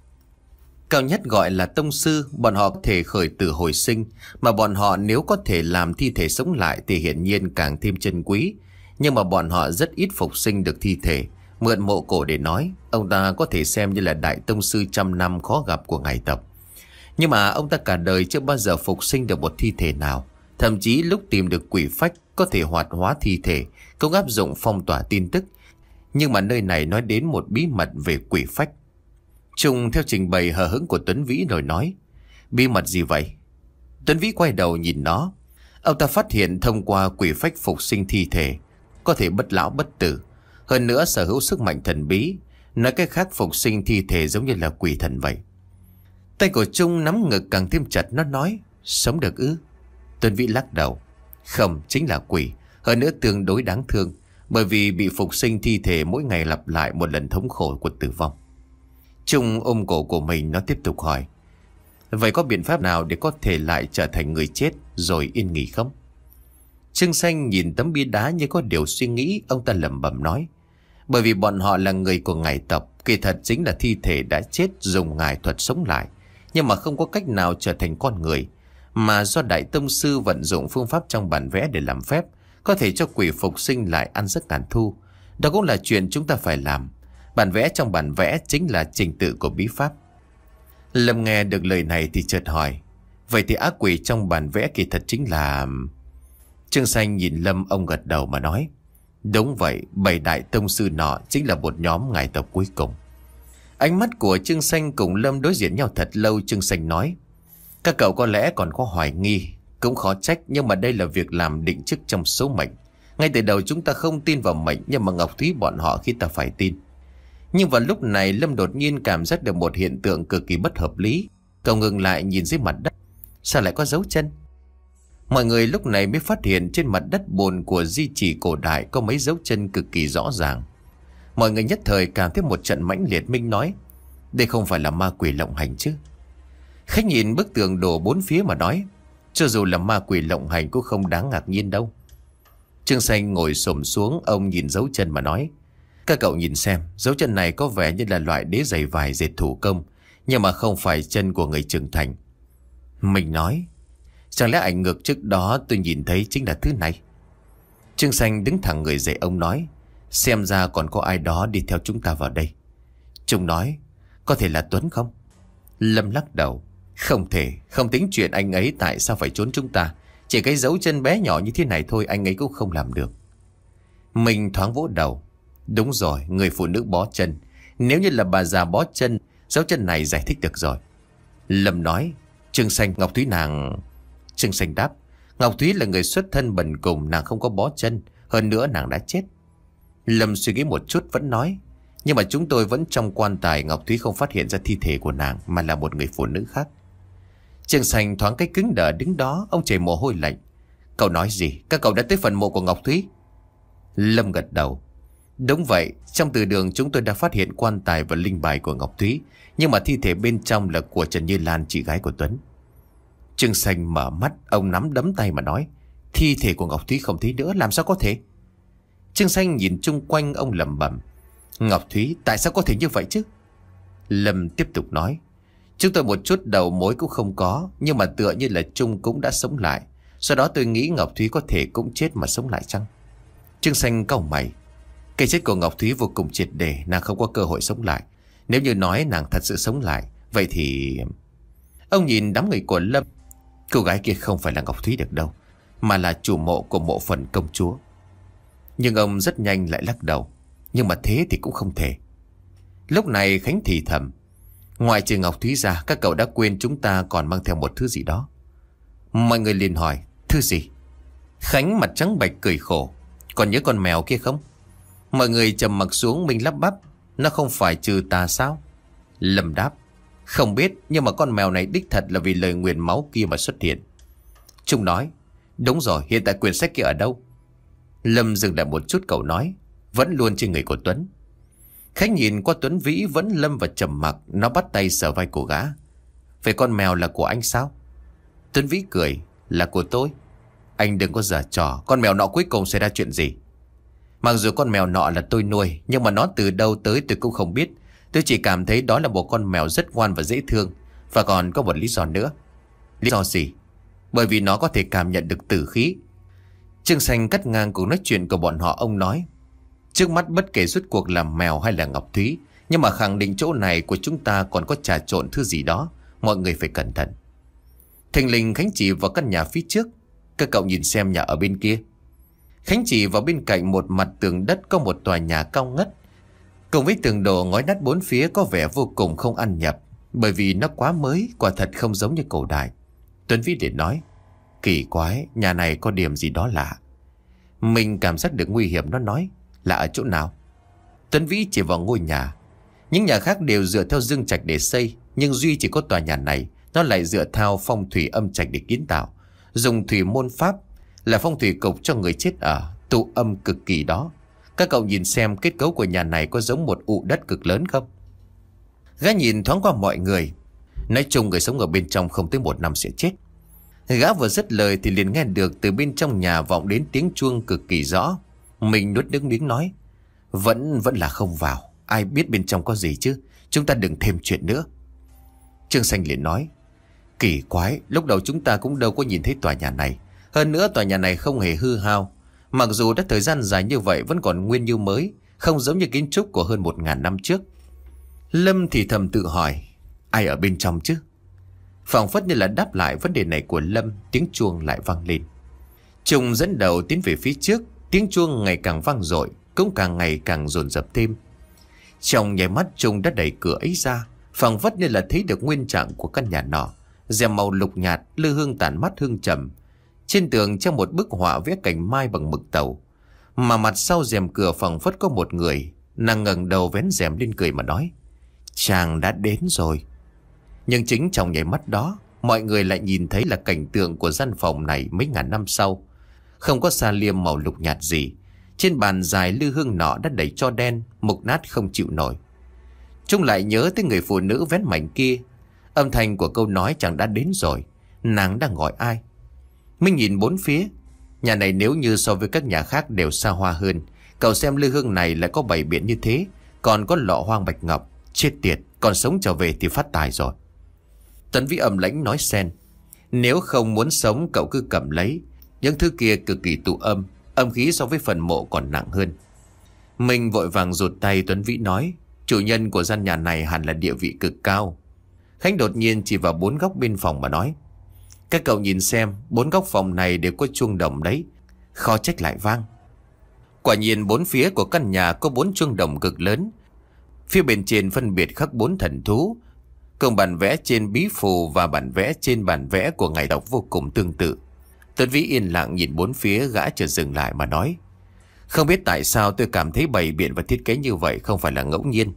Cao nhất gọi là tông sư, bọn họ có thể khởi tử hồi sinh, mà bọn họ nếu có thể làm thi thể sống lại thì hiển nhiên càng thêm chân quý. Nhưng mà bọn họ rất ít phục sinh được thi thể. Mượn mộ cổ để nói, ông ta có thể xem như là đại tông sư trăm năm khó gặp của ngài tộc. Nhưng mà ông ta cả đời chưa bao giờ phục sinh được một thi thể nào. Thậm chí lúc tìm được quỷ phách có thể hoạt hóa thi thể, cũng áp dụng phong tỏa tin tức. Nhưng mà nơi này nói đến một bí mật về quỷ phách. Trung theo trình bày hờ hững của Tuấn Vĩ rồi nói, bí mật gì vậy? Tuấn Vĩ quay đầu nhìn nó. Ông ta phát hiện thông qua quỷ phách phục sinh thi thể, có thể bất lão bất tử. Hơn nữa sở hữu sức mạnh thần bí. Nói cách khác, phục sinh thi thể giống như là quỷ thần vậy. Tay của Trung nắm ngực càng thêm chặt, nó nói, sống được ư? Tuấn Vĩ lắc đầu, không, chính là quỷ. Hơn nữa tương đối đáng thương, bởi vì bị phục sinh thi thể mỗi ngày lặp lại một lần thống khổ của tử vong. Trung ôm cổ của mình, nó tiếp tục hỏi, vậy có biện pháp nào để có thể lại trở thành người chết rồi yên nghỉ không? Trương Xanh nhìn tấm bia đá như có điều suy nghĩ. Ông ta lẩm bẩm nói, bởi vì bọn họ là người của ngài tộc, kỳ thật chính là thi thể đã chết dùng ngài thuật sống lại, nhưng mà không có cách nào trở thành con người. Mà do đại tông sư vận dụng phương pháp trong bản vẽ để làm phép, có thể cho quỷ phục sinh lại ăn giấc ngàn thu. Đó cũng là chuyện chúng ta phải làm. Bản vẽ trong bản vẽ chính là trình tự của bí pháp. Lâm nghe được lời này thì chợt hỏi, vậy thì ác quỷ trong bản vẽ kỳ thật chính là... Trương Xanh nhìn Lâm, ông gật đầu mà nói, đúng vậy, bảy đại tông sư nọ chính là một nhóm ngài tộc cuối cùng. Ánh mắt của Trương Xanh cùng Lâm đối diện nhau thật lâu. Trương Xanh nói, các cậu có lẽ còn có hoài nghi, cũng khó trách, nhưng mà đây là việc làm định trước trong số mệnh. Ngay từ đầu chúng ta không tin vào mệnh, nhưng mà Ngọc Thúy bọn họ khi ta phải tin. Nhưng vào lúc này Lâm đột nhiên cảm giác được một hiện tượng cực kỳ bất hợp lý. Cậu ngừng lại nhìn dưới mặt đất. Sao lại có dấu chân? Mọi người lúc này mới phát hiện trên mặt đất bùn của di chỉ cổ đại có mấy dấu chân cực kỳ rõ ràng. Mọi người nhất thời cảm thấy một trận mãnh liệt. Minh nói, đây không phải là ma quỷ lộng hành chứ? Khách nhìn bức tường đổ bốn phía mà nói, cho dù là ma quỷ lộng hành cũng không đáng ngạc nhiên đâu. Trương Xanh ngồi xổm xuống, ông nhìn dấu chân mà nói, các cậu nhìn xem, dấu chân này có vẻ như là loại đế giày vải dệt thủ công, nhưng mà không phải chân của người trưởng thành. Mình nói, chẳng lẽ ảnh ngược trước đó tôi nhìn thấy chính là thứ này? Trương Xanh đứng thẳng người dậy, ông nói, xem ra còn có ai đó đi theo chúng ta vào đây. Trung nói, có thể là Tuấn không? Lâm lắc đầu, không thể, không tính chuyện anh ấy tại sao phải trốn chúng ta. Chỉ cái dấu chân bé nhỏ như thế này thôi anh ấy cũng không làm được. Mình thoáng vỗ đầu, đúng rồi, người phụ nữ bó chân. Nếu như là bà già bó chân, dấu chân này giải thích được rồi. Lâm nói, Trương Xanh, Ngọc Thúy nàng... Trương Xanh đáp, Ngọc Thúy là người xuất thân bần cùng, nàng không có bó chân, hơn nữa nàng đã chết. Lâm suy nghĩ một chút vẫn nói, nhưng mà chúng tôi vẫn trong quan tài, Ngọc Thúy không phát hiện ra thi thể của nàng mà là một người phụ nữ khác. Trương Xanh thoáng cái cứng đờ đứng đó, ông chảy mồ hôi lạnh. Cậu nói gì? Các cậu đã tới phần mộ của Ngọc Thúy? Lâm gật đầu. Đúng vậy, trong từ đường chúng tôi đã phát hiện quan tài và linh bài của Ngọc Thúy, nhưng mà thi thể bên trong là của Trần Như Lan, chị gái của Tuấn. Trương Xanh mở mắt, ông nắm đấm tay mà nói, thi thể của Ngọc Thúy không thấy nữa, làm sao có thể? Trương Xanh nhìn chung quanh, ông lẩm bẩm, Ngọc Thúy, tại sao có thể như vậy chứ? Lâm tiếp tục nói, chúng tôi một chút đầu mối cũng không có, nhưng mà tựa như là Trung cũng đã sống lại. Sau đó tôi nghĩ Ngọc Thúy có thể cũng chết mà sống lại chăng? Trương Xanh cau mày, cái chết của Ngọc Thúy vô cùng triệt để, nàng không có cơ hội sống lại. Nếu như nói nàng thật sự sống lại, vậy thì... Ông nhìn đám người của Lâm, cô gái kia không phải là Ngọc Thúy được đâu, mà là chủ mộ của mộ phần công chúa. Nhưng ông rất nhanh lại lắc đầu, nhưng mà thế thì cũng không thể. Lúc này Khánh thì thầm, ngoài trừ Ngọc Thúy ra, các cậu đã quên chúng ta còn mang theo một thứ gì đó. Mọi người liền hỏi, thứ gì? Khánh mặt trắng bệch cười khổ, còn nhớ con mèo kia không? Mọi người trầm mặc xuống, mình lắp bắp, nó không phải trừ tà sao? Lâm đáp, không biết, nhưng mà con mèo này đích thật là vì lời nguyền máu kia mà xuất hiện. Trung nói, đúng rồi, hiện tại quyển sách kia ở đâu? Lâm dừng lại một chút, cậu nói, vẫn luôn trên người của Tuấn. Khách nhìn qua Tuấn Vĩ vẫn lâm vào trầm mặc, nó bắt tay sờ vai của gã. Vậy con mèo là của anh sao? Tuấn Vĩ cười, là của tôi. Anh đừng có giở trò, con mèo nọ cuối cùng xảy ra chuyện gì? Mặc dù con mèo nọ là tôi nuôi, nhưng mà nó từ đâu tới tôi cũng không biết. Tôi chỉ cảm thấy đó là một con mèo rất ngoan và dễ thương. Và còn có một lý do nữa. Lý do gì? Bởi vì nó có thể cảm nhận được tử khí. Trương Xanh cắt ngang cuộc nói chuyện của bọn họ, ông nói, trước mắt bất kể rốt cuộc là mèo hay là Ngọc Thúy, nhưng mà khẳng định chỗ này của chúng ta còn có trà trộn thứ gì đó. Mọi người phải cẩn thận. Thình lình Khánh chỉ vào căn nhà phía trước, các cậu nhìn xem nhà ở bên kia. Khánh chỉ vào bên cạnh một mặt tường đất có một tòa nhà cao ngất, cùng với tường đổ ngói nát bốn phía có vẻ vô cùng không ăn nhập, bởi vì nó quá mới, quả thật không giống như cổ đại. Tuấn Vĩ liền nói, kỳ quái, nhà này có điểm gì đó lạ. Mình cảm giác được nguy hiểm, nó nói, là ở chỗ nào? Tuấn Vĩ chỉ vào ngôi nhà. Những nhà khác đều dựa theo dương trạch để xây, nhưng duy chỉ có tòa nhà này, nó lại dựa theo phong thủy âm trạch để kiến tạo, dùng thủy môn pháp là phong thủy cục cho người chết ở, tụ âm cực kỳ đó. Các cậu nhìn xem kết cấu của nhà này có giống một ụ đất cực lớn không? Gã nhìn thoáng qua mọi người, nói chung người sống ở bên trong không tới một năm sẽ chết. Gã vừa dứt lời thì liền nghe được từ bên trong nhà vọng đến tiếng chuông cực kỳ rõ. Mình nuốt nước miếng nói, Vẫn vẫn là không vào, ai biết bên trong có gì chứ, chúng ta đừng thêm chuyện nữa. Trương Xanh liền nói, kỳ quái, lúc đầu chúng ta cũng đâu có nhìn thấy tòa nhà này. Hơn nữa tòa nhà này không hề hư hao, mặc dù đã thời gian dài như vậy vẫn còn nguyên như mới, không giống như kiến trúc của hơn một ngàn năm trước. Lâm thì thầm tự hỏi, ai ở bên trong chứ? Phảng phất như là đáp lại vấn đề này của Lâm, tiếng chuông lại vang lên. Trung dẫn đầu tiến về phía trước, tiếng chuông ngày càng vang dội, cũng càng ngày càng dồn dập thêm. Trong nháy mắt Trung đã đẩy cửa ấy ra, phảng phất như là thấy được nguyên trạng của căn nhà nọ, rèm màu lục nhạt, lư hương tàn mát hương trầm. Trên tường treo một bức họa vẽ cành mai bằng mực tàu, mà mặt sau rèm cửa phảng phất có một người, Nàng ngẩng đầu vén rèm lên cười mà nói: Chàng đã đến rồi. Nhưng chính trong nháy mắt đó, mọi người lại nhìn thấy là cảnh tượng của gian phòng này mấy ngàn năm sau. Không có sa liêm màu lục nhạt gì. Trên bàn dài lư hương nọ đã đầy tro đen, mục nát không chịu nổi. Trung lại nhớ tới người phụ nữ vén mảnh kia. Âm thanh của câu nói chàng đã đến rồi, nàng đang gọi ai? Minh nhìn bốn phía. Nhà này nếu như so với các nhà khác đều xa hoa hơn. Cậu xem lư hương này lại có bày biện như thế, còn có lọ hoang bạch ngọc. Chết tiệt, còn sống trở về thì phát tài rồi. Tuấn Vĩ âm lãnh nói xen: Nếu không muốn sống cậu cứ cầm lấy. Những thứ kia cực kỳ tụ âm, âm khí so với phần mộ còn nặng hơn. Mình vội vàng rụt tay. Tuấn Vĩ nói: Chủ nhân của gian nhà này hẳn là địa vị cực cao. Khánh đột nhiên chỉ vào bốn góc bên phòng mà nói: Các cậu nhìn xem, bốn góc phòng này đều có chuông đồng đấy, khó trách lại vang. Quả nhiên bốn phía của căn nhà có bốn chuông đồng cực lớn. Phía bên trên phân biệt khắc bốn thần thú, cùng bản vẽ trên bí phù và bản vẽ trên bản vẽ của ngài đọc vô cùng tương tự. Tuấn Vĩ yên lặng nhìn bốn phía, gã chợt dừng lại mà nói: Không biết tại sao tôi cảm thấy bày biện và thiết kế như vậy không phải là ngẫu nhiên.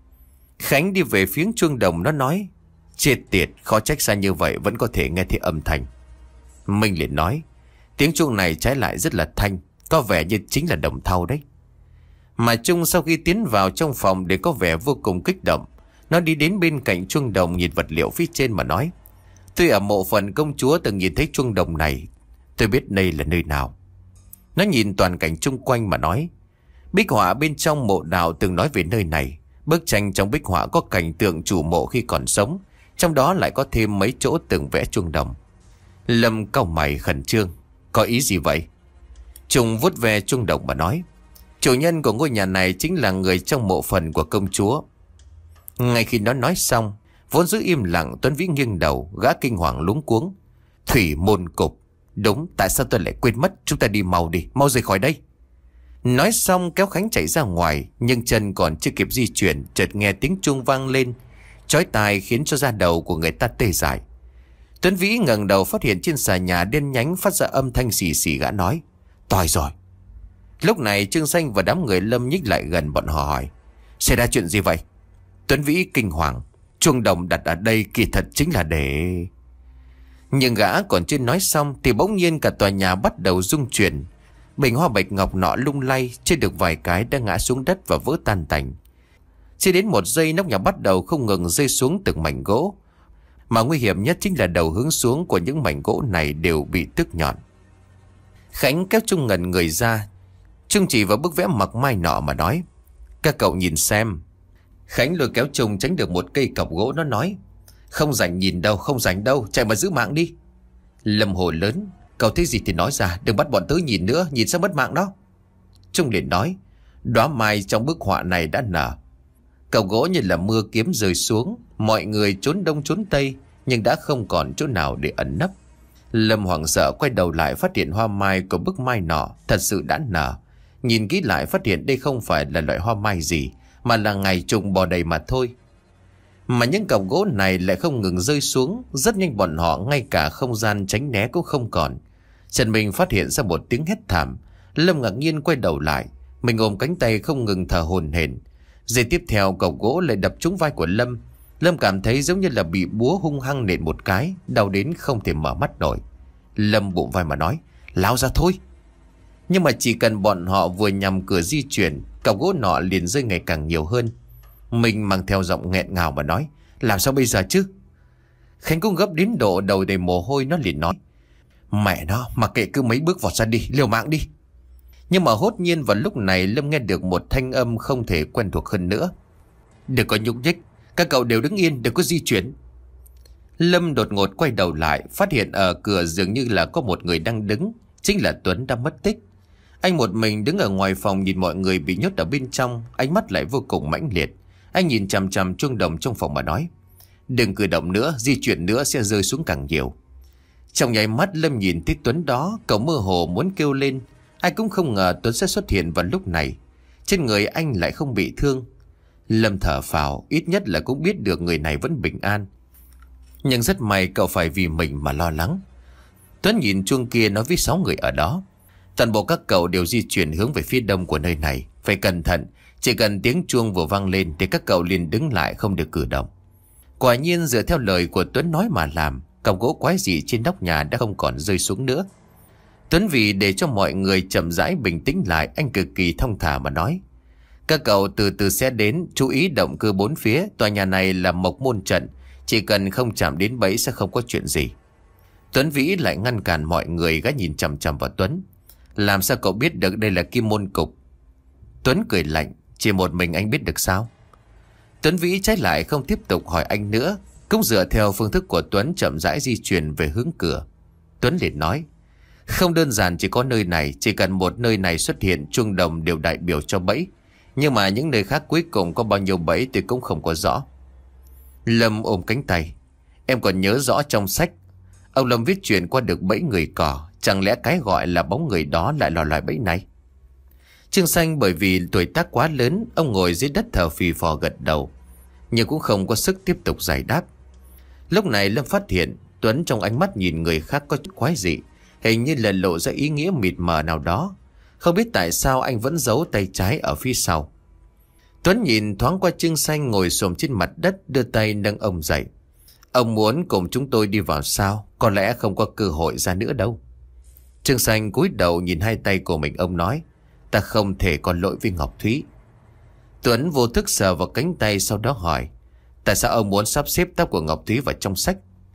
Khánh đi về phía chuông đồng, nó nói: Chết tiệt, khó trách xa như vậy vẫn có thể nghe thấy âm thanh. Minh liền nói: Tiếng chuông này trái lại rất là thanh, có vẻ như chính là đồng thau đấy. Mà Trung sau khi tiến vào trong phòng để có vẻ vô cùng kích động. Nó đi đến bên cạnh chuông đồng, nhìn vật liệu phía trên mà nói: Tôi ở mộ phần công chúa từng nhìn thấy chuông đồng này, tôi biết đây là nơi nào. Nó nhìn toàn cảnh chung quanh mà nói: Bích họa bên trong mộ đào từng nói về nơi này. Bức tranh trong bích họa có cảnh tượng chủ mộ khi còn sống, trong đó lại có thêm mấy chỗ từng vẽ chuông đồng. Lâm cau mày khẩn trương: Có ý gì vậy? Trung vuốt về chuông đồng mà nói: Chủ nhân của ngôi nhà này chính là người trong mộ phần của công chúa. Ngay khi nó nói xong, vốn giữ im lặng Tuấn Vĩ nghiêng đầu, gã kinh hoàng lúng cuống: Thủy môn cục. Đúng, tại sao tôi lại quên mất? Chúng ta đi mau đi, mau rời khỏi đây. Nói xong kéo Khánh chạy ra ngoài, nhưng chân còn chưa kịp di chuyển, chợt nghe tiếng chuông vang lên chói tai khiến cho da đầu của người ta tê dại. Tuấn Vĩ ngẩng đầu phát hiện trên xà nhà đen nhánh phát ra âm thanh xì xì, gã nói: Toi rồi. Lúc này Trương Xanh và đám người Lâm nhích lại gần bọn họ hỏi: Xảy ra chuyện gì vậy? Tuấn Vĩ kinh hoàng: Chuông đồng đặt ở đây kỳ thật chính là để... Nhưng gã còn chưa nói xong thì bỗng nhiên cả tòa nhà bắt đầu rung chuyển. Bình hoa bạch ngọc nọ lung lay, chưa được vài cái đã ngã xuống đất và vỡ tan tành. Chỉ đến một giây nóc nhà bắt đầu không ngừng rơi xuống từng mảnh gỗ. Mà nguy hiểm nhất chính là đầu hướng xuống của những mảnh gỗ này đều bị tước nhọn. Khánh kéo Trung ngẩn người ra. Trung chỉ vào bức vẽ mặc mai nọ mà nói: Các cậu nhìn xem. Khánh lôi kéo Trung tránh được một cây cọc gỗ, nó nói: Không rảnh nhìn đâu, không rảnh đâu, chạy mà giữ mạng đi. Lâm hồ lớn: Cậu thấy gì thì nói ra, đừng bắt bọn tớ nhìn nữa, nhìn sẽ mất mạng đó. Trung liền nói: Đóa mai trong bức họa này đã nở. Cọc gỗ như là mưa kiếm rơi xuống, mọi người trốn đông trốn tây, nhưng đã không còn chỗ nào để ẩn nấp. Lâm hoảng sợ quay đầu lại, phát hiện hoa mai của bức mai nọ thật sự đã nở. Nhìn kỹ lại phát hiện đây không phải là loại hoa mai gì, mà là ngày trùng bò đầy mà thôi. Mà những cọc gỗ này lại không ngừng rơi xuống. Rất nhanh bọn họ ngay cả không gian tránh né cũng không còn. Trần Minh phát hiện ra một tiếng hét thảm. Lâm ngạc nhiên quay đầu lại, mình ôm cánh tay không ngừng thở hổn hển. Giây tiếp theo cọc gỗ lại đập trúng vai của Lâm. Lâm cảm thấy giống như là bị búa hung hăng nện một cái, đau đến không thể mở mắt nổi. Lâm bụng vai mà nói: Lao ra thôi. Nhưng mà chỉ cần bọn họ vừa nhằm cửa di chuyển, cọc gỗ nọ liền rơi ngày càng nhiều hơn. Mình mang theo giọng nghẹn ngào mà nói: Làm sao bây giờ chứ? Khánh cũng gấp đến độ đầu đầy mồ hôi, nó liền nói: Mẹ nó, mặc kệ, cứ mấy bước vọt ra đi, liều mạng đi. Nhưng mà hốt nhiên vào lúc này Lâm nghe được một thanh âm không thể quen thuộc hơn nữa: Đừng có nhúc nhích, các cậu đều đứng yên, đừng có di chuyển. Lâm đột ngột quay đầu lại, phát hiện ở cửa dường như là có một người đang đứng. Chính là Tuấn đã mất tích. Anh một mình đứng ở ngoài phòng nhìn mọi người bị nhốt ở bên trong, ánh mắt lại vô cùng mãnh liệt. Anh nhìn chằm chằm chuông đồng trong phòng mà nói: Đừng cử động nữa, di chuyển nữa sẽ rơi xuống càng nhiều. Trong nháy mắt Lâm nhìn thấy Tuấn đó, cậu mơ hồ muốn kêu lên. Ai cũng không ngờ Tuấn sẽ xuất hiện vào lúc này. Trên người anh lại không bị thương. Lâm thở phào, ít nhất là cũng biết được người này vẫn bình an. Nhưng rất may cậu phải vì mình mà lo lắng. Tuấn nhìn chuông kia nói với sáu người ở đó: Toàn bộ các cậu đều di chuyển hướng về phía đông của nơi này. Phải cẩn thận, chỉ cần tiếng chuông vừa vang lên thì các cậu liền đứng lại không được cử động. Quả nhiên dựa theo lời của Tuấn nói mà làm, cọc gỗ quái dị trên nóc nhà đã không còn rơi xuống nữa. Tuấn vì để cho mọi người chậm rãi bình tĩnh lại, anh cực kỳ thong thả mà nói: các cậu từ từ sẽ đến, chú ý động cơ bốn phía. Tòa nhà này là mộc môn trận, chỉ cần không chạm đến bẫy sẽ không có chuyện gì. Tuấn Vĩ lại ngăn cản mọi người, gã nhìn chằm chằm vào Tuấn: làm sao cậu biết được đây là kim môn cục? Tuấn cười lạnh: chỉ một mình anh biết được sao? Tuấn Vĩ trái lại không tiếp tục hỏi anh nữa, cũng dựa theo phương thức của Tuấn chậm rãi di chuyển về hướng cửa. Tuấn liền nói: không đơn giản chỉ có nơi này, chỉ cần một nơi này xuất hiện chuông đồng đều đại biểu cho bẫy. Nhưng mà những nơi khác cuối cùng có bao nhiêu bẫy tôi cũng không có rõ. Lâm ôm cánh tay: em còn nhớ rõ trong sách ông Lâm viết chuyện qua được bẫy người cỏ, chẳng lẽ cái gọi là bóng người đó lại là loài bẫy này? Trương Xanh bởi vì tuổi tác quá lớn, ông ngồi dưới đất thở phì phò gật đầu, nhưng cũng không có sức tiếp tục giải đáp. Lúc này Lâm phát hiện Tuấn trong ánh mắt nhìn người khác có chút quái dị, hình như là lộ ra ý nghĩa mịt mờ nào đó. Không biết tại sao anh vẫn giấu tay trái ở phía sau. Tuấn nhìn thoáng qua Trương Xanh ngồi xổm trên mặt đất, đưa tay nâng ông dậy: ông muốn cùng chúng tôi đi vào sao? Có lẽ không có cơ hội ra nữa đâu. Trương Xanh cúi đầu nhìn hai tay của mình, ông nói: ta không thể có lỗi với Ngọc Thúy. Tuấn vô thức sờ vào cánh tay, sau đó hỏi: tại sao ông muốn sắp xếp tóc của Ngọc Thúy vào trong sách?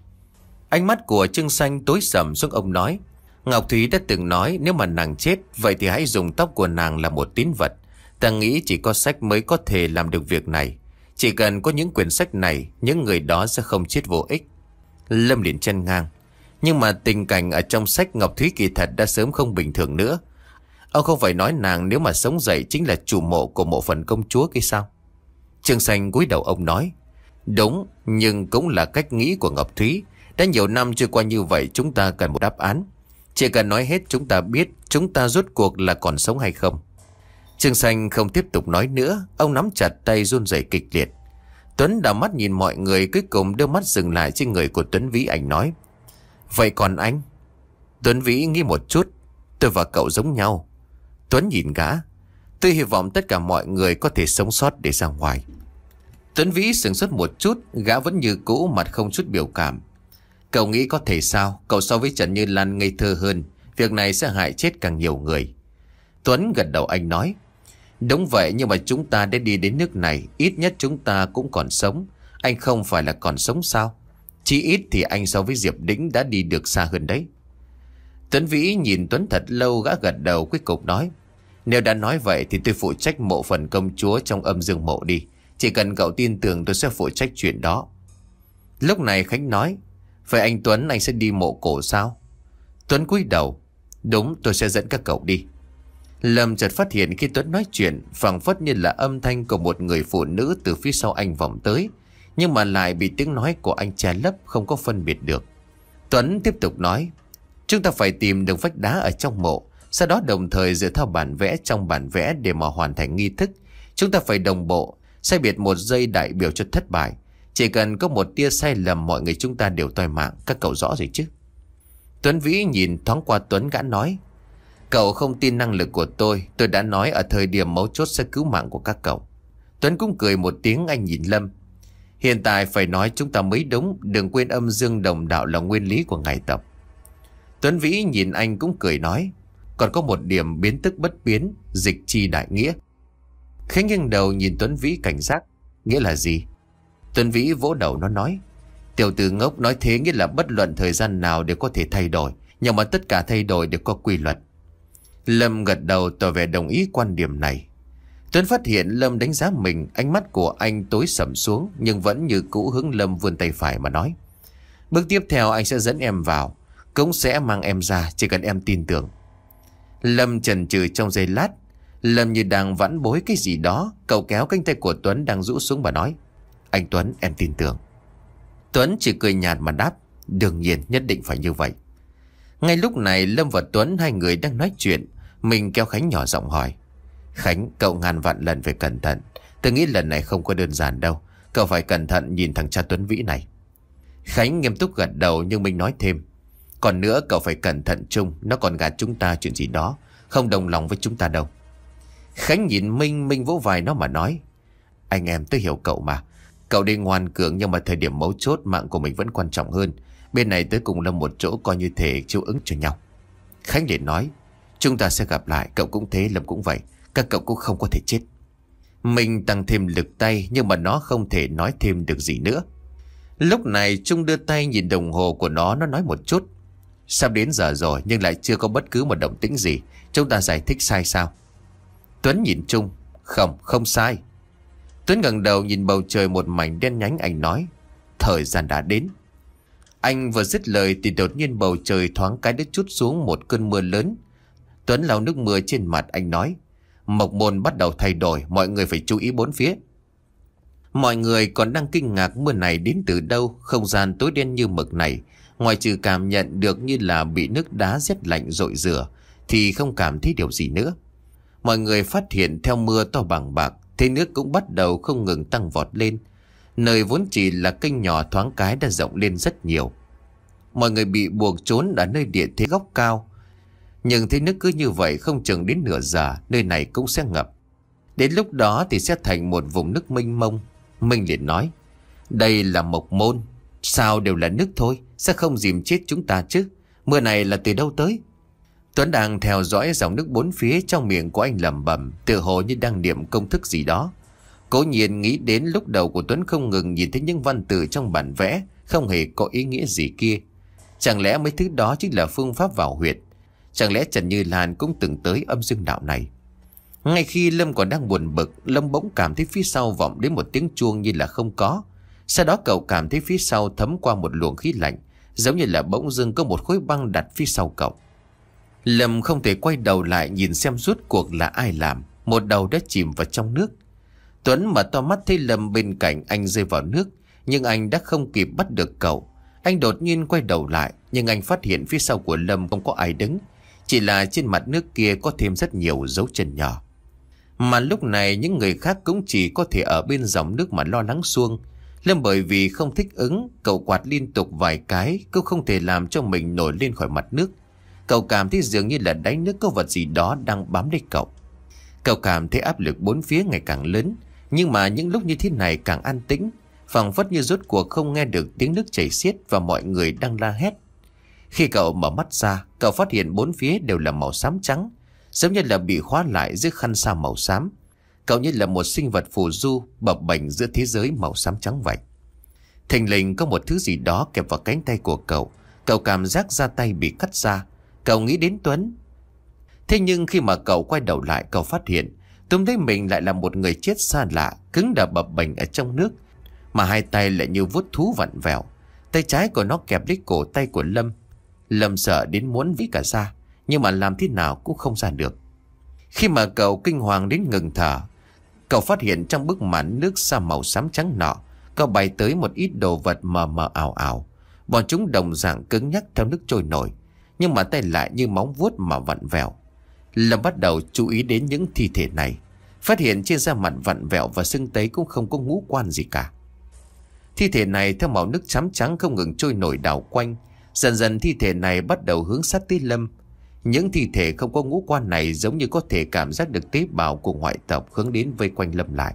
Ánh mắt của Trương Xanh tối sầm xuống, ông nói: Ngọc Thúy đã từng nói nếu mà nàng chết, vậy thì hãy dùng tóc của nàng là một tín vật. Ta nghĩ chỉ có sách mới có thể làm được việc này. Chỉ cần có những quyển sách này, những người đó sẽ không chết vô ích. Lâm liền chen ngang: nhưng mà tình cảnh ở trong sách Ngọc Thúy kỳ thật đã sớm không bình thường nữa. Ông không phải nói nàng nếu mà sống dậy chính là chủ mộ của mộ phần công chúa kia sao? Trương Xanh cúi đầu, ông nói: đúng, nhưng cũng là cách nghĩ của Ngọc Thúy. Đã nhiều năm trôi qua như vậy, chúng ta cần một đáp án. Chỉ cần nói hết chúng ta biết chúng ta rốt cuộc là còn sống hay không. Trương Xanh không tiếp tục nói nữa, ông nắm chặt tay run rẩy kịch liệt. Tuấn đảo mắt nhìn mọi người, cuối cùng đưa mắt dừng lại trên người của Tuấn Vĩ. Anh nói: vậy còn anh? Tuấn Vĩ nghĩ một chút: tôi và cậu giống nhau. Tuấn nhìn gã: tôi hy vọng tất cả mọi người có thể sống sót để ra ngoài. Tuấn Vĩ sửng sốt một chút, gã vẫn như cũ, mặt không chút biểu cảm. Cậu nghĩ có thể sao? Cậu so với Trần Như Lan ngây thơ hơn, việc này sẽ hại chết càng nhiều người. Tuấn gật đầu, anh nói: đúng vậy, nhưng mà chúng ta đã đi đến nước này, ít nhất chúng ta cũng còn sống. Anh không phải là còn sống sao? Chỉ ít thì anh so với Diệp Đĩnh đã đi được xa hơn đấy. Tuấn Vĩ nhìn Tuấn thật lâu, gã gật đầu cuối cùng nói: nếu đã nói vậy thì tôi phụ trách mộ phần công chúa trong âm dương mộ đi. Chỉ cần cậu tin tưởng tôi sẽ phụ trách chuyện đó. Lúc này Khánh nói: vậy anh Tuấn, anh sẽ đi mộ cổ sao? Tuấn cúi đầu: đúng, tôi sẽ dẫn các cậu đi. Lâm chợt phát hiện khi Tuấn nói chuyện, phảng phất như là âm thanh của một người phụ nữ từ phía sau anh vọng tới, nhưng mà lại bị tiếng nói của anh che lấp, không có phân biệt được. Tuấn tiếp tục nói: chúng ta phải tìm được vách đá ở trong mộ, sau đó đồng thời dựa theo bản vẽ trong bản vẽ để mà hoàn thành nghi thức. Chúng ta phải đồng bộ, sai biệt một giây đại biểu cho thất bại. Chỉ cần có một tia sai lầm, mọi người chúng ta đều toi mạng. Các cậu rõ rồi chứ? Tuấn Vĩ nhìn thoáng qua Tuấn, gã nói: cậu không tin năng lực của tôi. Tôi đã nói ở thời điểm mấu chốt sẽ cứu mạng của các cậu. Tuấn cũng cười một tiếng, anh nhìn Lâm: hiện tại phải nói chúng ta mới đúng. Đừng quên âm dương đồng đạo là nguyên lý của ngài Tập. Tuấn Vĩ nhìn anh cũng cười nói: còn có một điểm biến tức bất biến, dịch chi đại nghĩa. Khánh nghiêng đầu nhìn Tuấn Vĩ cảnh giác: nghĩa là gì? Tuấn Vĩ vỗ đầu nó nói: tiểu tử ngốc, nói thế nghĩa là bất luận thời gian nào đều có thể thay đổi, nhưng mà tất cả thay đổi đều có quy luật. Lâm gật đầu tỏ vẻ đồng ý quan điểm này. Tuấn phát hiện Lâm đánh giá mình, ánh mắt của anh tối sầm xuống, nhưng vẫn như cũ hướng Lâm vươn tay phải mà nói: bước tiếp theo anh sẽ dẫn em vào, cũng sẽ mang em ra, chỉ cần em tin tưởng. Lâm chần chừ trong giây lát. Lâm như đang vãn bối cái gì đó, cậu kéo cánh tay của Tuấn đang rũ xuống và nói: anh Tuấn, em tin tưởng. Tuấn chỉ cười nhạt mà đáp: đương nhiên, nhất định phải như vậy. Ngay lúc này Lâm và Tuấn hai người đang nói chuyện, mình kéo Khánh nhỏ giọng hỏi: Khánh, cậu ngàn vạn lần phải cẩn thận. Tôi nghĩ lần này không có đơn giản đâu. Cậu phải cẩn thận nhìn thằng cha Tuấn Vĩ này. Khánh nghiêm túc gật đầu, nhưng mình nói thêm: còn nữa, cậu phải cẩn thận chung. Nó còn gạt chúng ta chuyện gì đó, không đồng lòng với chúng ta đâu. Khánh nhìn Minh, Minh vỗ vai nó mà nói: Anh em tôi hiểu cậu mà. Cậu đi ngoan cường, nhưng mà thời điểm mấu chốt mạng của mình vẫn quan trọng hơn. Bên này tới cùng Lâm một chỗ, coi như thể chiếu ứng cho nhau. Khánh liền nói: Chúng ta sẽ gặp lại, cậu cũng thế, Lâm cũng vậy. Các cậu cũng không có thể chết. Mình tăng thêm lực tay, nhưng mà nó không thể nói thêm được gì nữa. Lúc này Trung đưa tay nhìn đồng hồ của nó, nó nói một chút: Sắp đến giờ rồi nhưng lại chưa có bất cứ một động tĩnh gì. Chúng ta giải thích sai sao? Tuấn nhìn Trung: Không, không sai. Tuấn ngẩng đầu nhìn bầu trời một mảnh đen nhánh, anh nói: Thời gian đã đến. Anh vừa dứt lời thì đột nhiên bầu trời thoáng cái đứt chút xuống một cơn mưa lớn. Tuấn lau nước mưa trên mặt, anh nói: Mộc môn bắt đầu thay đổi, mọi người phải chú ý bốn phía. Mọi người còn đang kinh ngạc mưa này đến từ đâu. Không gian tối đen như mực này, ngoài trừ cảm nhận được như là bị nước đá rét lạnh rội rửa, thì không cảm thấy điều gì nữa. Mọi người phát hiện theo mưa to bằng bạc, thế nước cũng bắt đầu không ngừng tăng vọt lên. Nơi vốn chỉ là kênh nhỏ thoáng cái đã rộng lên rất nhiều. Mọi người bị buộc trốn ở nơi địa thế góc cao. Nhưng thế nước cứ như vậy không chừng đến nửa giờ nơi này cũng sẽ ngập. Đến lúc đó thì sẽ thành một vùng nước mênh mông. Minh liền nói: Đây là Mộc Môn. Sao đều là nước thôi, sẽ không dìm chết chúng ta chứ? Mưa này là từ đâu tới? Tuấn đang theo dõi dòng nước bốn phía, trong miệng của anh lẩm bẩm, tựa hồ như đang niệm công thức gì đó. Cố nhiên nghĩ đến lúc đầu của Tuấn không ngừng nhìn thấy những văn tự trong bản vẽ, không hề có ý nghĩa gì kia. Chẳng lẽ mấy thứ đó chính là phương pháp vào huyệt? Chẳng lẽ Trần Như Lan cũng từng tới âm dương đạo này? Ngay khi Lâm còn đang buồn bực, Lâm bỗng cảm thấy phía sau vọng đến một tiếng chuông như là không có. Sau đó cậu cảm thấy phía sau thấm qua một luồng khí lạnh, giống như là bỗng dưng có một khối băng đặt phía sau cậu. Lâm không thể quay đầu lại nhìn xem rốt cuộc là ai làm. Một đầu đã chìm vào trong nước. Tuấn mở to mắt thấy Lâm bên cạnh anh rơi vào nước, nhưng anh đã không kịp bắt được cậu. Anh đột nhiên quay đầu lại, nhưng anh phát hiện phía sau của Lâm không có ai đứng, chỉ là trên mặt nước kia có thêm rất nhiều dấu chân nhỏ. Mà lúc này những người khác cũng chỉ có thể ở bên dòng nước mà lo lắng xuông. Lâm bởi vì không thích ứng, cậu quạt liên tục vài cái cũng không thể làm cho mình nổi lên khỏi mặt nước. Cậu cảm thấy dường như là đáy nước có vật gì đó đang bám lấy cậu. Cậu cảm thấy áp lực bốn phía ngày càng lớn, nhưng mà những lúc như thế này càng an tĩnh, phảng phất như rốt cuộc không nghe được tiếng nước chảy xiết và mọi người đang la hét. Khi cậu mở mắt ra, cậu phát hiện bốn phía đều là màu xám trắng, giống như là bị khóa lại dưới khăn sa màu xám. Cậu như là một sinh vật phù du bập bềnh giữa thế giới màu xám trắng vậy. Thình lình có một thứ gì đó kẹp vào cánh tay của cậu. Cậu cảm giác da tay bị cắt ra. Cậu nghĩ đến Tuấn. Thế nhưng khi mà cậu quay đầu lại, cậu phát hiện Tuấn thấy mình lại là một người chết xa lạ, cứng đờ bập bềnh ở trong nước, mà hai tay lại như vuốt thú vặn vẹo. Tay trái của nó kẹp lấy cổ tay của Lâm. Lâm sợ đến muốn vít cả ra, nhưng mà làm thế nào cũng không ra được. Khi mà cậu kinh hoàng đến ngừng thở, cậu phát hiện trong bức màn nước sa màu xám trắng nọ có bay tới một ít đồ vật mờ mờ ảo ảo. Bọn chúng đồng dạng cứng nhắc theo nước trôi nổi, nhưng mà tay lại như móng vuốt mà vặn vẹo. Lâm bắt đầu chú ý đến những thi thể này, phát hiện trên da mặt vặn vẹo và sưng tấy cũng không có ngũ quan gì cả. Thi thể này theo màu nước xám trắng không ngừng trôi nổi đảo quanh. Dần dần thi thể này bắt đầu hướng sát tới Lâm. Những thi thể không có ngũ quan này giống như có thể cảm giác được tế bào của ngoại tộc hướng đến vây quanh Lâm lại.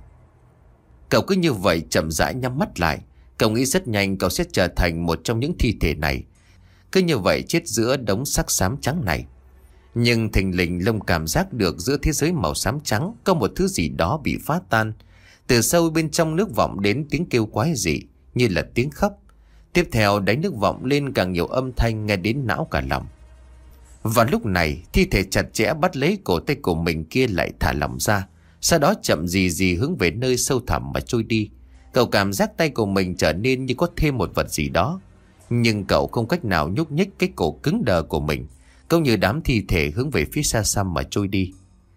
Cậu cứ như vậy chậm rãi nhắm mắt lại. Cậu nghĩ rất nhanh cậu sẽ trở thành một trong những thi thể này, cứ như vậy chết giữa đống xác xám trắng này. Nhưng thình lình Lâm cảm giác được giữa thế giới màu xám trắng có một thứ gì đó bị phá tan. Từ sâu bên trong nước vọng đến tiếng kêu quái dị, như là tiếng khóc. Tiếp theo đáy nước vọng lên càng nhiều âm thanh nghe đến não cả lòng. Và lúc này thi thể chặt chẽ bắt lấy cổ tay của mình kia lại thả lỏng ra, sau đó chậm gì gì hướng về nơi sâu thẳm mà trôi đi. Cậu cảm giác tay của mình trở nên như có thêm một vật gì đó, nhưng cậu không cách nào nhúc nhích cái cổ cứng đờ của mình. Cậu như đám thi thể hướng về phía xa xăm mà trôi đi.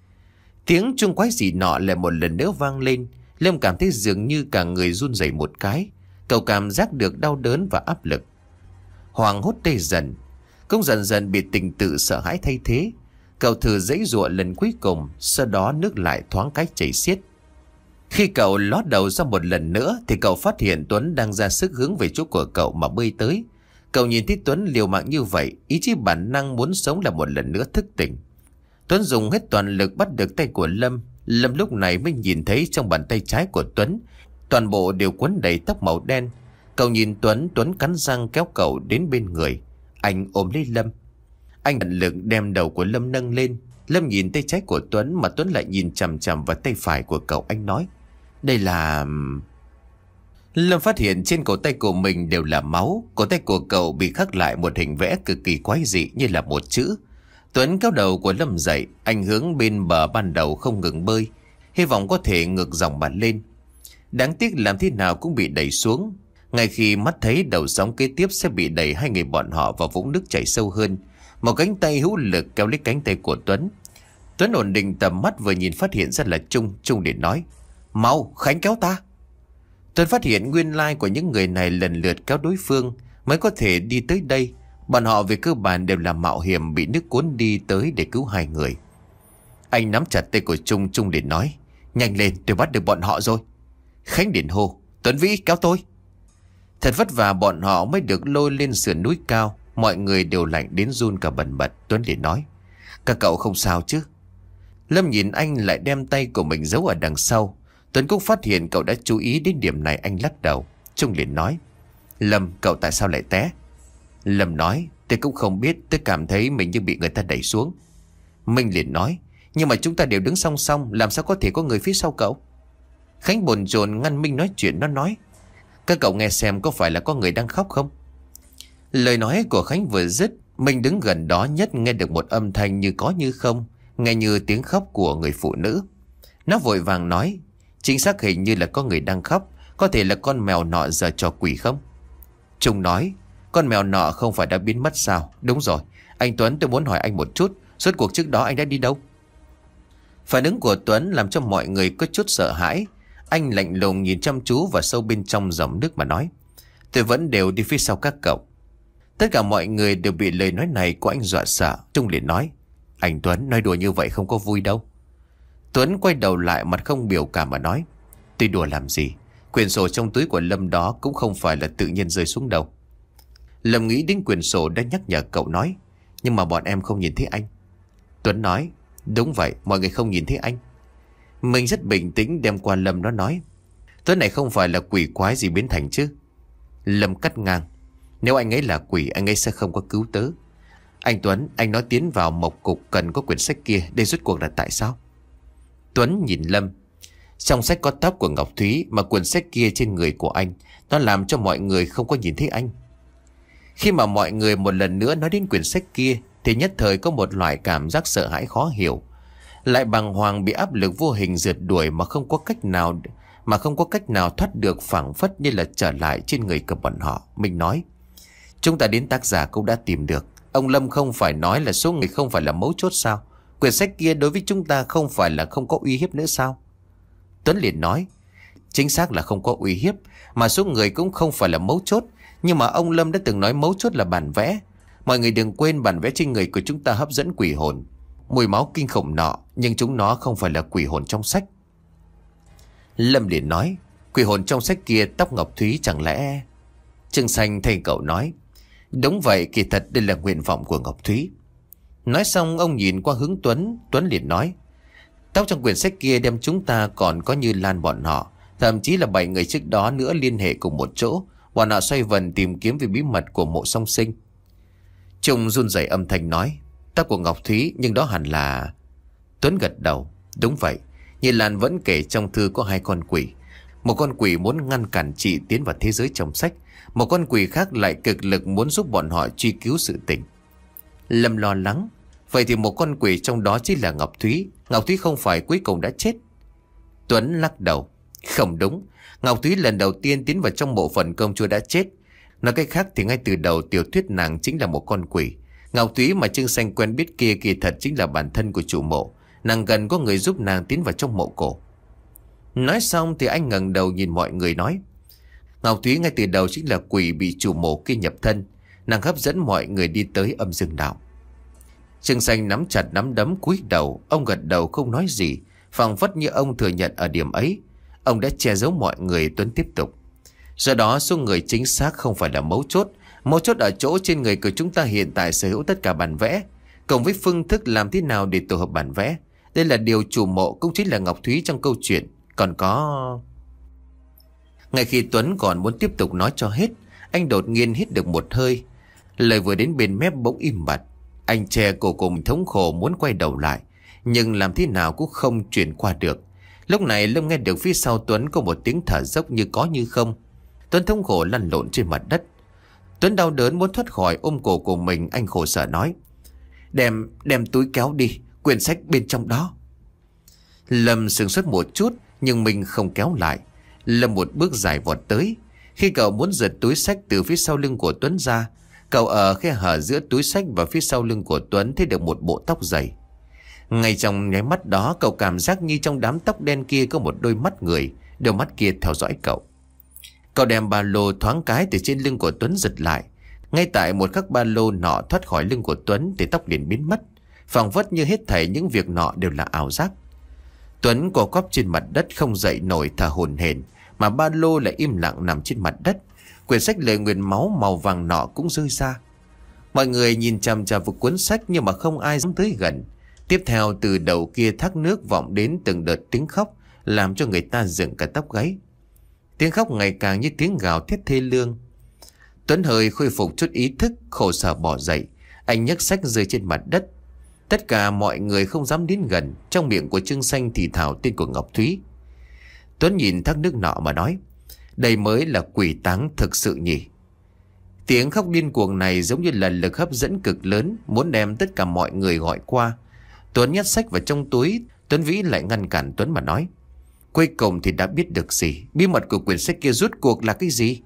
Tiếng chuông quái dị nọ lại một lần nữa vang lên. Lâm cảm thấy dường như cả người run rẩy một cái. Cậu cảm giác được đau đớn và áp lực. Hoàng hốt tê dần, cũng dần dần bị tình tự sợ hãi thay thế. Cậu thử giãy giụa lần cuối cùng, sau đó nước lại thoáng cái chảy xiết. Khi cậu ló đầu ra một lần nữa thì cậu phát hiện Tuấn đang ra sức hướng về chỗ của cậu mà bơi tới. Cậu nhìn thấy Tuấn liều mạng như vậy, ý chí bản năng muốn sống là một lần nữa thức tỉnh. Tuấn dùng hết toàn lực bắt được tay của Lâm. Lâm lúc này mới nhìn thấy trong bàn tay trái của Tuấn toàn bộ đều quấn đầy tóc màu đen. Cậu nhìn Tuấn, Tuấn cắn răng kéo cậu đến bên người. Anh ôm lấy Lâm. Anh tận lực đem đầu của Lâm nâng lên. Lâm nhìn tay trái của Tuấn mà Tuấn lại nhìn chằm chằm vào tay phải của cậu. Anh nói, đây là... Lâm phát hiện trên cổ tay của mình đều là máu. Cổ tay của cậu bị khắc lại một hình vẽ cực kỳ quái dị như là một chữ. Tuấn kéo đầu của Lâm dậy. Anh hướng bên bờ ban đầu không ngừng bơi, hy vọng có thể ngược dòng mà lên. Đáng tiếc làm thế nào cũng bị đẩy xuống. Ngay khi mắt thấy đầu sóng kế tiếp sẽ bị đẩy hai người bọn họ vào vũng nước chảy sâu hơn, một cánh tay hữu lực kéo lấy cánh tay của Tuấn. Tuấn ổn định tầm mắt, vừa nhìn phát hiện ra là Trung. Trung để nói, mau Khánh kéo ta. Tuấn phát hiện nguyên lai của những người này lần lượt kéo đối phương mới có thể đi tới đây. Bọn họ về cơ bản đều là mạo hiểm bị nước cuốn đi tới để cứu hai người. Anh nắm chặt tay của Trung. Trung để nói, nhanh lên, tôi bắt được bọn họ rồi. Khánh điện hô, Tuấn Vĩ kéo tôi. Thật vất vả bọn họ mới được lôi lên sườn núi cao. Mọi người đều lạnh đến run cả bần bật. Tuấn liền nói, các cậu không sao chứ? Lâm nhìn anh lại đem tay của mình giấu ở đằng sau. Tuấn cũng phát hiện cậu đã chú ý đến điểm này. Anh lắc đầu. Trung liền nói, Lâm, cậu tại sao lại té? Lâm nói, tôi cũng không biết, tôi cảm thấy mình như bị người ta đẩy xuống. Minh liền nói, nhưng mà chúng ta đều đứng song song, làm sao có thể có người phía sau cậu? Khánh bồn chồn ngăn Minh nói chuyện. Nó nói, các cậu nghe xem có phải là có người đang khóc không? Lời nói của Khánh vừa dứt, Minh đứng gần đó nhất nghe được một âm thanh như có như không, nghe như tiếng khóc của người phụ nữ. Nó vội vàng nói, chính xác hình như là có người đang khóc. Có thể là con mèo nọ giờ trò quỷ không? Trung nói, con mèo nọ không phải đã biến mất sao? Đúng rồi, anh Tuấn, tôi muốn hỏi anh một chút, suốt cuộc trước đó anh đã đi đâu? Phản ứng của Tuấn làm cho mọi người có chút sợ hãi. Anh lạnh lùng nhìn chăm chú vào sâu bên trong dòng nước mà nói, tôi vẫn đều đi phía sau các cậu. Tất cả mọi người đều bị lời nói này của anh dọa sợ. Trung liền nói, anh Tuấn, nói đùa như vậy không có vui đâu. Tuấn quay đầu lại mặt không biểu cảm mà nói, tôi đùa làm gì? Quyển sổ trong túi của Lâm đó cũng không phải là tự nhiên rơi xuống đâu. Lâm nghĩ đến quyển sổ đã nhắc nhở cậu nói, nhưng mà bọn em không nhìn thấy anh. Tuấn nói, đúng vậy, mọi người không nhìn thấy anh. Mình rất bình tĩnh đem qua Lâm. Nó nói, Tuấn này không phải là quỷ quái gì biến thành chứ? Lâm cắt ngang, nếu anh ấy là quỷ, anh ấy sẽ không có cứu tớ. Anh Tuấn, anh nói tiến vào mộc cục cần có quyển sách kia, đây rốt cuộc là tại sao? Tuấn nhìn Lâm, trong sách có tóc của Ngọc Thúy, mà quyển sách kia trên người của anh, nó làm cho mọi người không có nhìn thấy anh. Khi mà mọi người một lần nữa nói đến quyển sách kia, thì nhất thời có một loại cảm giác sợ hãi khó hiểu, lại bàng hoàng bị áp lực vô hình rượt đuổi mà không có cách nào mà không có cách nào thoát được, phảng phất như là trở lại trên người của bọn họ. Mình nói, chúng ta đến tác giả cũng đã tìm được. Ông Lâm không phải nói là số người không phải là mấu chốt sao? Quyển sách kia đối với chúng ta không phải là không có uy hiếp nữa sao? Tuấn liền nói, chính xác là không có uy hiếp, mà số người cũng không phải là mấu chốt. Nhưng mà ông Lâm đã từng nói mấu chốt là bản vẽ. Mọi người đừng quên bản vẽ trên người của chúng ta hấp dẫn quỷ hồn, mùi máu kinh khủng nọ, nhưng chúng nó không phải là quỷ hồn trong sách. Lâm liền nói, quỷ hồn trong sách kia tóc Ngọc Thúy chẳng lẽ... Trương Xanh thay cậu nói, đúng vậy, kỳ thật đây là nguyện vọng của Ngọc Thúy. Nói xong ông nhìn qua hướng Tuấn. Tuấn liền nói, tóc trong quyển sách kia đem chúng ta còn có Như Lan bọn họ, thậm chí là bảy người trước đó nữa liên hệ cùng một chỗ. Bọn họ xoay vần tìm kiếm về bí mật của mộ song sinh. Trung run rẩy âm thanh nói, tóc của Ngọc Thúy, nhưng đó hẳn là... Tuấn gật đầu, đúng vậy. Như Lan vẫn kể trong thư có hai con quỷ. Một con quỷ muốn ngăn cản chị tiến vào thế giới trong sách, một con quỷ khác lại cực lực muốn giúp bọn họ truy cứu sự tình. Lâm lo lắng, vậy thì một con quỷ trong đó chính là Ngọc Thúy. Ngọc Thúy không phải cuối cùng đã chết? Tuấn lắc đầu, không đúng. Ngọc Thúy lần đầu tiên tiến vào trong bộ phận công chúa đã chết. Nói cách khác thì ngay từ đầu tiểu thuyết nàng chính là một con quỷ. Ngọc Thúy mà Trương Xanh quen biết kia kỳ thật chính là bản thân của chủ mộ. Nàng cần có người giúp nàng tiến vào trong mộ cổ. Nói xong thì anh ngẩng đầu nhìn mọi người nói, Ngọc Thúy ngay từ đầu chính là quỷ bị chủ mộ kia nhập thân. Nàng hấp dẫn mọi người đi tới âm dương đạo. Trương Xanh nắm chặt nắm đấm cúi đầu. Ông gật đầu không nói gì, phảng phất như ông thừa nhận ở điểm ấy. Ông đã che giấu mọi người. Tuấn tiếp tục, do đó số người chính xác không phải là mấu chốt. Mấu chốt ở chỗ trên người của chúng ta hiện tại sở hữu tất cả bản vẽ, cộng với phương thức làm thế nào để tổ hợp bản vẽ. Đây là điều chủ mộ cũng chính là Ngọc Thúy trong câu chuyện. Còn có... Ngay khi Tuấn còn muốn tiếp tục nói cho hết, anh đột nhiên hít được một hơi. Lời vừa đến bên mép bỗng im bặt. Anh che cổ cùng thống khổ muốn quay đầu lại, nhưng làm thế nào cũng không chuyển qua được. Lúc này Lâm nghe được phía sau Tuấn có một tiếng thở dốc như có như không. Tuấn thống khổ lăn lộn trên mặt đất. Tuấn đau đớn muốn thoát khỏi ôm cổ của mình. Anh khổ sở nói: Đem, đem túi kéo đi, quyển sách bên trong đó. Lâm sửng sốt một chút, nhưng mình không kéo lại. Lâm một bước dài vọt tới. Khi cậu muốn giật túi sách từ phía sau lưng của Tuấn ra, cậu ở khe hở giữa túi sách và phía sau lưng của Tuấn thấy được một bộ tóc dày. Ngay trong nháy mắt đó, cậu cảm giác như trong đám tóc đen kia có một đôi mắt người. Đôi mắt kia theo dõi cậu. Cậu đem ba lô thoáng cái từ trên lưng của Tuấn giật lại. Ngay tại một khắc ba lô nọ thoát khỏi lưng của Tuấn thì tóc liền biến mất, phảng phất như hết thảy những việc nọ đều là ảo giác. Tuấn co quắp trên mặt đất không dậy nổi, thở hổn hển, mà ba lô lại im lặng nằm trên mặt đất. Quyển sách lời nguyền máu màu vàng nọ cũng rơi ra. Mọi người nhìn chằm chằm vào cuốn sách nhưng mà không ai dám tới gần. Tiếp theo từ đầu kia thác nước vọng đến từng đợt tiếng khóc, làm cho người ta dựng cả tóc gáy. Tiếng khóc ngày càng như tiếng gào thét thê lương. Tuấn hơi khôi phục chút ý thức, khổ sở bỏ dậy. Anh nhấc sách rơi trên mặt đất. Tất cả mọi người không dám đến gần. Trong miệng của Trương Xanh thì thào tên của Ngọc Thúy. Tuấn nhìn thác nước nọ mà nói: Đây mới là quỷ táng thực sự nhỉ. Tiếng khóc điên cuồng này giống như là lực hấp dẫn cực lớn, muốn đem tất cả mọi người gọi qua. Tuấn nhét sách vào trong túi. Tuấn Vĩ lại ngăn cản Tuấn mà nói: Cuối cùng thì đã biết được gì? Bí mật của quyển sách kia rốt cuộc là cái gì?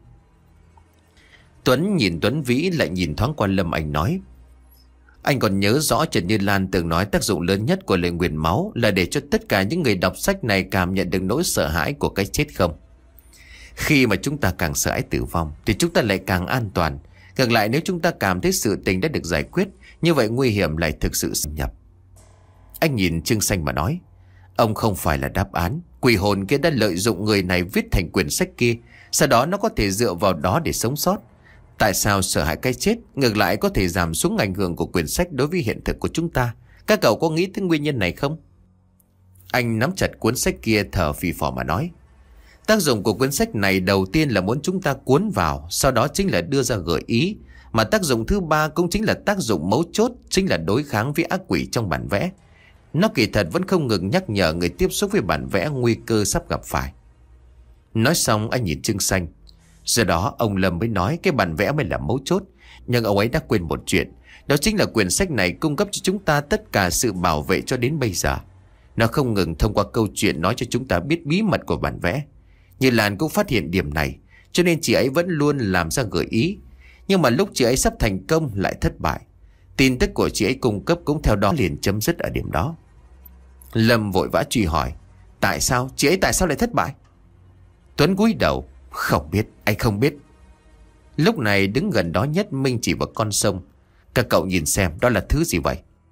Tuấn nhìn Tuấn Vĩ lại nhìn thoáng qua Lâm, anh nói: Anh còn nhớ rõ Trần Như Lan từng nói tác dụng lớn nhất của lời nguyền máu là để cho tất cả những người đọc sách này cảm nhận được nỗi sợ hãi của cái chết không? Khi mà chúng ta càng sợ hãi tử vong thì chúng ta lại càng an toàn. Ngược lại, nếu chúng ta cảm thấy sự tình đã được giải quyết, như vậy nguy hiểm lại thực sự xâm nhập. Anh nhìn Trương Xanh mà nói: Ông không phải là đáp án. Quỷ hồn kia đã lợi dụng người này viết thành quyển sách kia, sau đó nó có thể dựa vào đó để sống sót. Tại sao sợ hãi cái chết ngược lại có thể giảm xuống ảnh hưởng của quyển sách đối với hiện thực của chúng ta? Các cậu có nghĩ tới nguyên nhân này không? Anh nắm chặt cuốn sách kia thở phì phò mà nói: Tác dụng của cuốn sách này đầu tiên là muốn chúng ta cuốn vào, sau đó chính là đưa ra gợi ý. Mà tác dụng thứ ba cũng chính là tác dụng mấu chốt, chính là đối kháng với ác quỷ trong bản vẽ. Nó kỳ thật vẫn không ngừng nhắc nhở người tiếp xúc với bản vẽ nguy cơ sắp gặp phải. Nói xong anh nhìn Trương Xanh. Giờ đó ông Lâm mới nói cái bản vẽ mới là mấu chốt. Nhưng ông ấy đã quên một chuyện. Đó chính là quyển sách này cung cấp cho chúng ta tất cả sự bảo vệ cho đến bây giờ. Nó không ngừng thông qua câu chuyện nói cho chúng ta biết bí mật của bản vẽ. Như Lan cũng phát hiện điểm này, cho nên chị ấy vẫn luôn làm ra gợi ý. Nhưng mà lúc chị ấy sắp thành công lại thất bại. Tin tức của chị ấy cung cấp cũng theo đó liền chấm dứt ở điểm đó. Lâm vội vã truy hỏi: Tại sao? Chị ấy tại sao lại thất bại? Tuấn cúi đầu: Không biết, anh không biết. Lúc này đứng gần đó nhất Minh chỉ vào con sông: Các cậu nhìn xem đó là thứ gì vậy?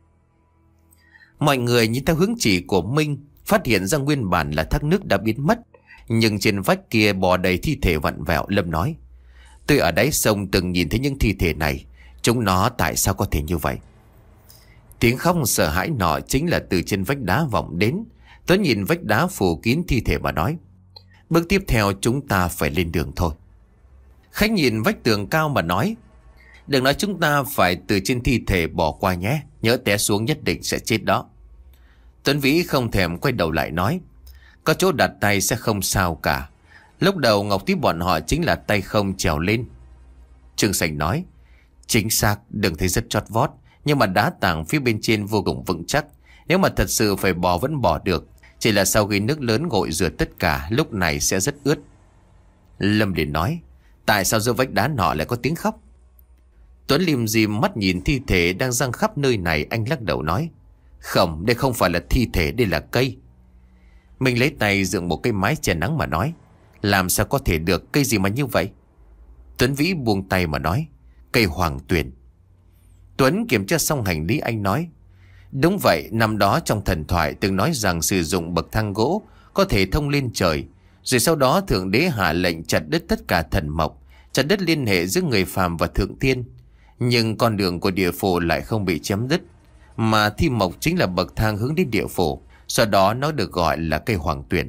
Mọi người nhìn theo hướng chỉ của Minh, phát hiện ra nguyên bản là thác nước đã biến mất, nhưng trên vách kia bò đầy thi thể vặn vẹo. Lâm nói: Tôi ở đáy sông từng nhìn thấy những thi thể này. Chúng nó tại sao có thể như vậy? Tiếng khóc sợ hãi nọ chính là từ trên vách đá vọng đến. Tuấn nhìn vách đá phủ kín thi thể mà nói: Bước tiếp theo chúng ta phải lên đường thôi. Khách nhìn vách tường cao mà nói: Đừng nói chúng ta phải từ trên thi thể bỏ qua nhé. Nhớ té xuống nhất định sẽ chết đó. Tuấn Vĩ không thèm quay đầu lại nói: Có chỗ đặt tay sẽ không sao cả. Lúc đầu Ngọc Tiếp bọn họ chính là tay không trèo lên. Trương Sành nói: Chính xác, đừng thấy rất chót vót, nhưng mà đá tảng phía bên trên vô cùng vững chắc. Nếu mà thật sự phải bỏ vẫn bỏ được. Chỉ là sau khi nước lớn gội rửa tất cả, lúc này sẽ rất ướt. Lâm liền nói: Tại sao giữa vách đá nọ lại có tiếng khóc? Tuấn lim dim mắt nhìn thi thể đang giăng khắp nơi này. Anh lắc đầu nói: Không, đây không phải là thi thể, đây là cây. Mình lấy tay dựng một cây mái che nắng mà nói: Làm sao có thể được, cây gì mà như vậy? Tuấn Vĩ buông tay mà nói: Cây hoàng tuyền. Tuấn kiểm tra xong hành lý, anh nói: Đúng vậy, năm đó trong thần thoại từng nói rằng sử dụng bậc thang gỗ có thể thông lên trời. Rồi sau đó Thượng Đế hạ lệnh chặt đứt tất cả thần mộc, chặt đứt liên hệ giữa người phàm và Thượng Thiên. Nhưng con đường của địa phủ lại không bị chém đứt, mà thi mộc chính là bậc thang hướng đến địa phủ. Do đó nó được gọi là cây hoàng tuyền.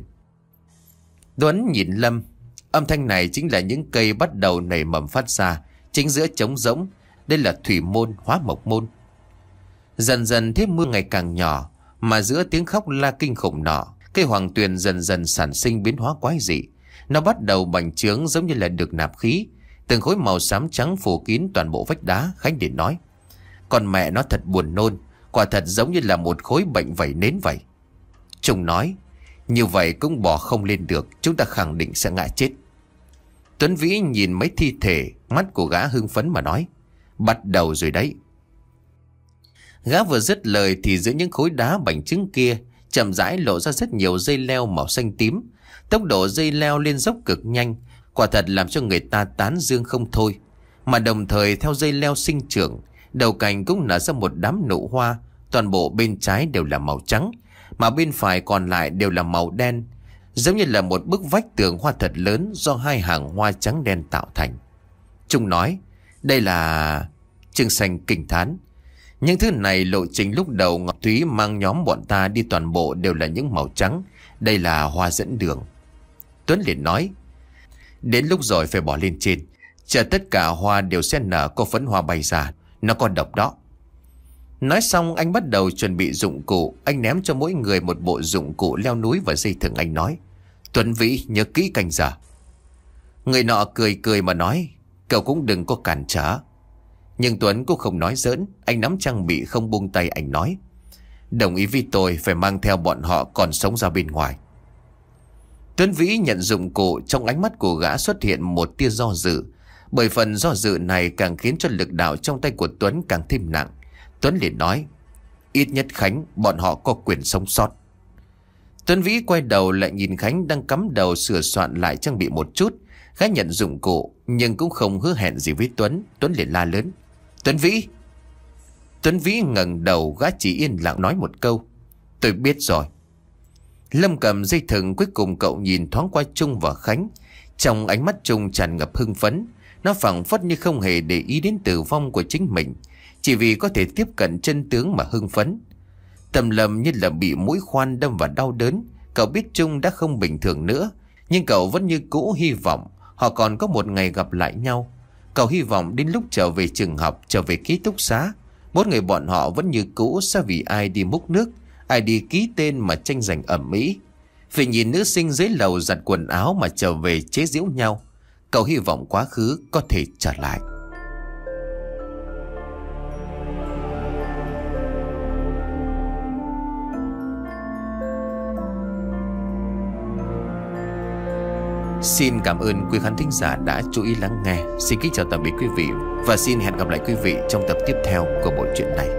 Tuấn nhìn Lâm. Âm thanh này chính là những cây bắt đầu nảy mầm phát ra chính giữa trống rỗng. Đây là thủy môn, hóa mộc môn. Dần dần thế mưa ngày càng nhỏ, mà giữa tiếng khóc la kinh khủng nọ, cây hoàng tuyền dần dần sản sinh biến hóa quái dị. Nó bắt đầu bành trướng giống như là được nạp khí. Từng khối màu xám trắng phủ kín toàn bộ vách đá. Khánh Điền nói: Con mẹ nó thật buồn nôn, quả thật giống như là một khối bệnh vẩy nến vậy. Trung nói: Như vậy cũng bò không lên được, chúng ta khẳng định sẽ ngã chết. Tuấn Vĩ nhìn mấy thi thể, mắt của gã hưng phấn mà nói: Bắt đầu rồi đấy. Gã vừa dứt lời thì giữa những khối đá bành trướng kia chậm rãi lộ ra rất nhiều dây leo màu xanh tím. Tốc độ dây leo lên dốc cực nhanh, quả thật làm cho người ta tán dương không thôi. Mà đồng thời theo dây leo sinh trưởng, đầu cành cũng nở ra một đám nụ hoa. Toàn bộ bên trái đều là màu trắng, mà bên phải còn lại đều là màu đen, giống như là một bức vách tường hoa thật lớn do hai hàng hoa trắng đen tạo thành. Trung nói: Đây là... Trương Xanh kinh thán: Những thứ này lộ trình lúc đầu Ngọc Thúy mang nhóm bọn ta đi toàn bộ đều là những màu trắng. Đây là hoa dẫn đường. Tuấn liền nói: Đến lúc rồi phải bỏ lên trên, chờ tất cả hoa đều sẽ nở có phấn hoa bay ra. Nó có độc đó. Nói xong anh bắt đầu chuẩn bị dụng cụ. Anh ném cho mỗi người một bộ dụng cụ leo núi và dây thừng. Anh nói: Tuấn Vĩ nhớ kỹ canh giờ. Người nọ cười cười mà nói: Cậu cũng đừng có cản trở. Nhưng Tuấn cũng không nói giỡn. Anh nắm trang bị không buông tay. Anh nói: Đồng ý với tôi phải mang theo bọn họ còn sống ra bên ngoài. Tuấn Vĩ nhận dụng cụ. Trong ánh mắt của gã xuất hiện một tia do dự. Bởi phần do dự này càng khiến cho lực đạo trong tay của Tuấn càng thêm nặng. Tuấn liền nói: Ít nhất Khánh bọn họ có quyền sống sót. Tuấn Vĩ quay đầu lại nhìn Khánh đang cắm đầu sửa soạn lại trang bị một chút. Gã nhận dụng cụ nhưng cũng không hứa hẹn gì với Tuấn. Tuấn liền la lớn: Tuấn Vĩ! Tuấn Vĩ ngẩng đầu. Gã chỉ yên lặng nói một câu: Tôi biết rồi. Lâm cầm dây thừng. Cuối cùng cậu nhìn thoáng qua Trung và Khánh. Trong ánh mắt Trung tràn ngập hưng phấn. Nó phảng phất như không hề để ý đến tử vong của chính mình, chỉ vì có thể tiếp cận chân tướng mà hưng phấn. Tầm Lâm như là bị mũi khoan đâm và đau đớn. Cậu biết Trung đã không bình thường nữa, nhưng cậu vẫn như cũ hy vọng họ còn có một ngày gặp lại nhau. Cậu hy vọng đến lúc trở về trường học, trở về ký túc xá, bốn người bọn họ vẫn như cũ sẽ vì ai đi múc nước, ai đi ký tên mà tranh giành ầm ĩ. Vì nhìn nữ sinh dưới lầu giặt quần áo mà trở về chế giễu nhau. Cậu hy vọng quá khứ có thể trở lại. Xin cảm ơn quý khán thính giả đã chú ý lắng nghe. Xin kính chào tạm biệt quý vị và xin hẹn gặp lại quý vị trong tập tiếp theo của bộ truyện này.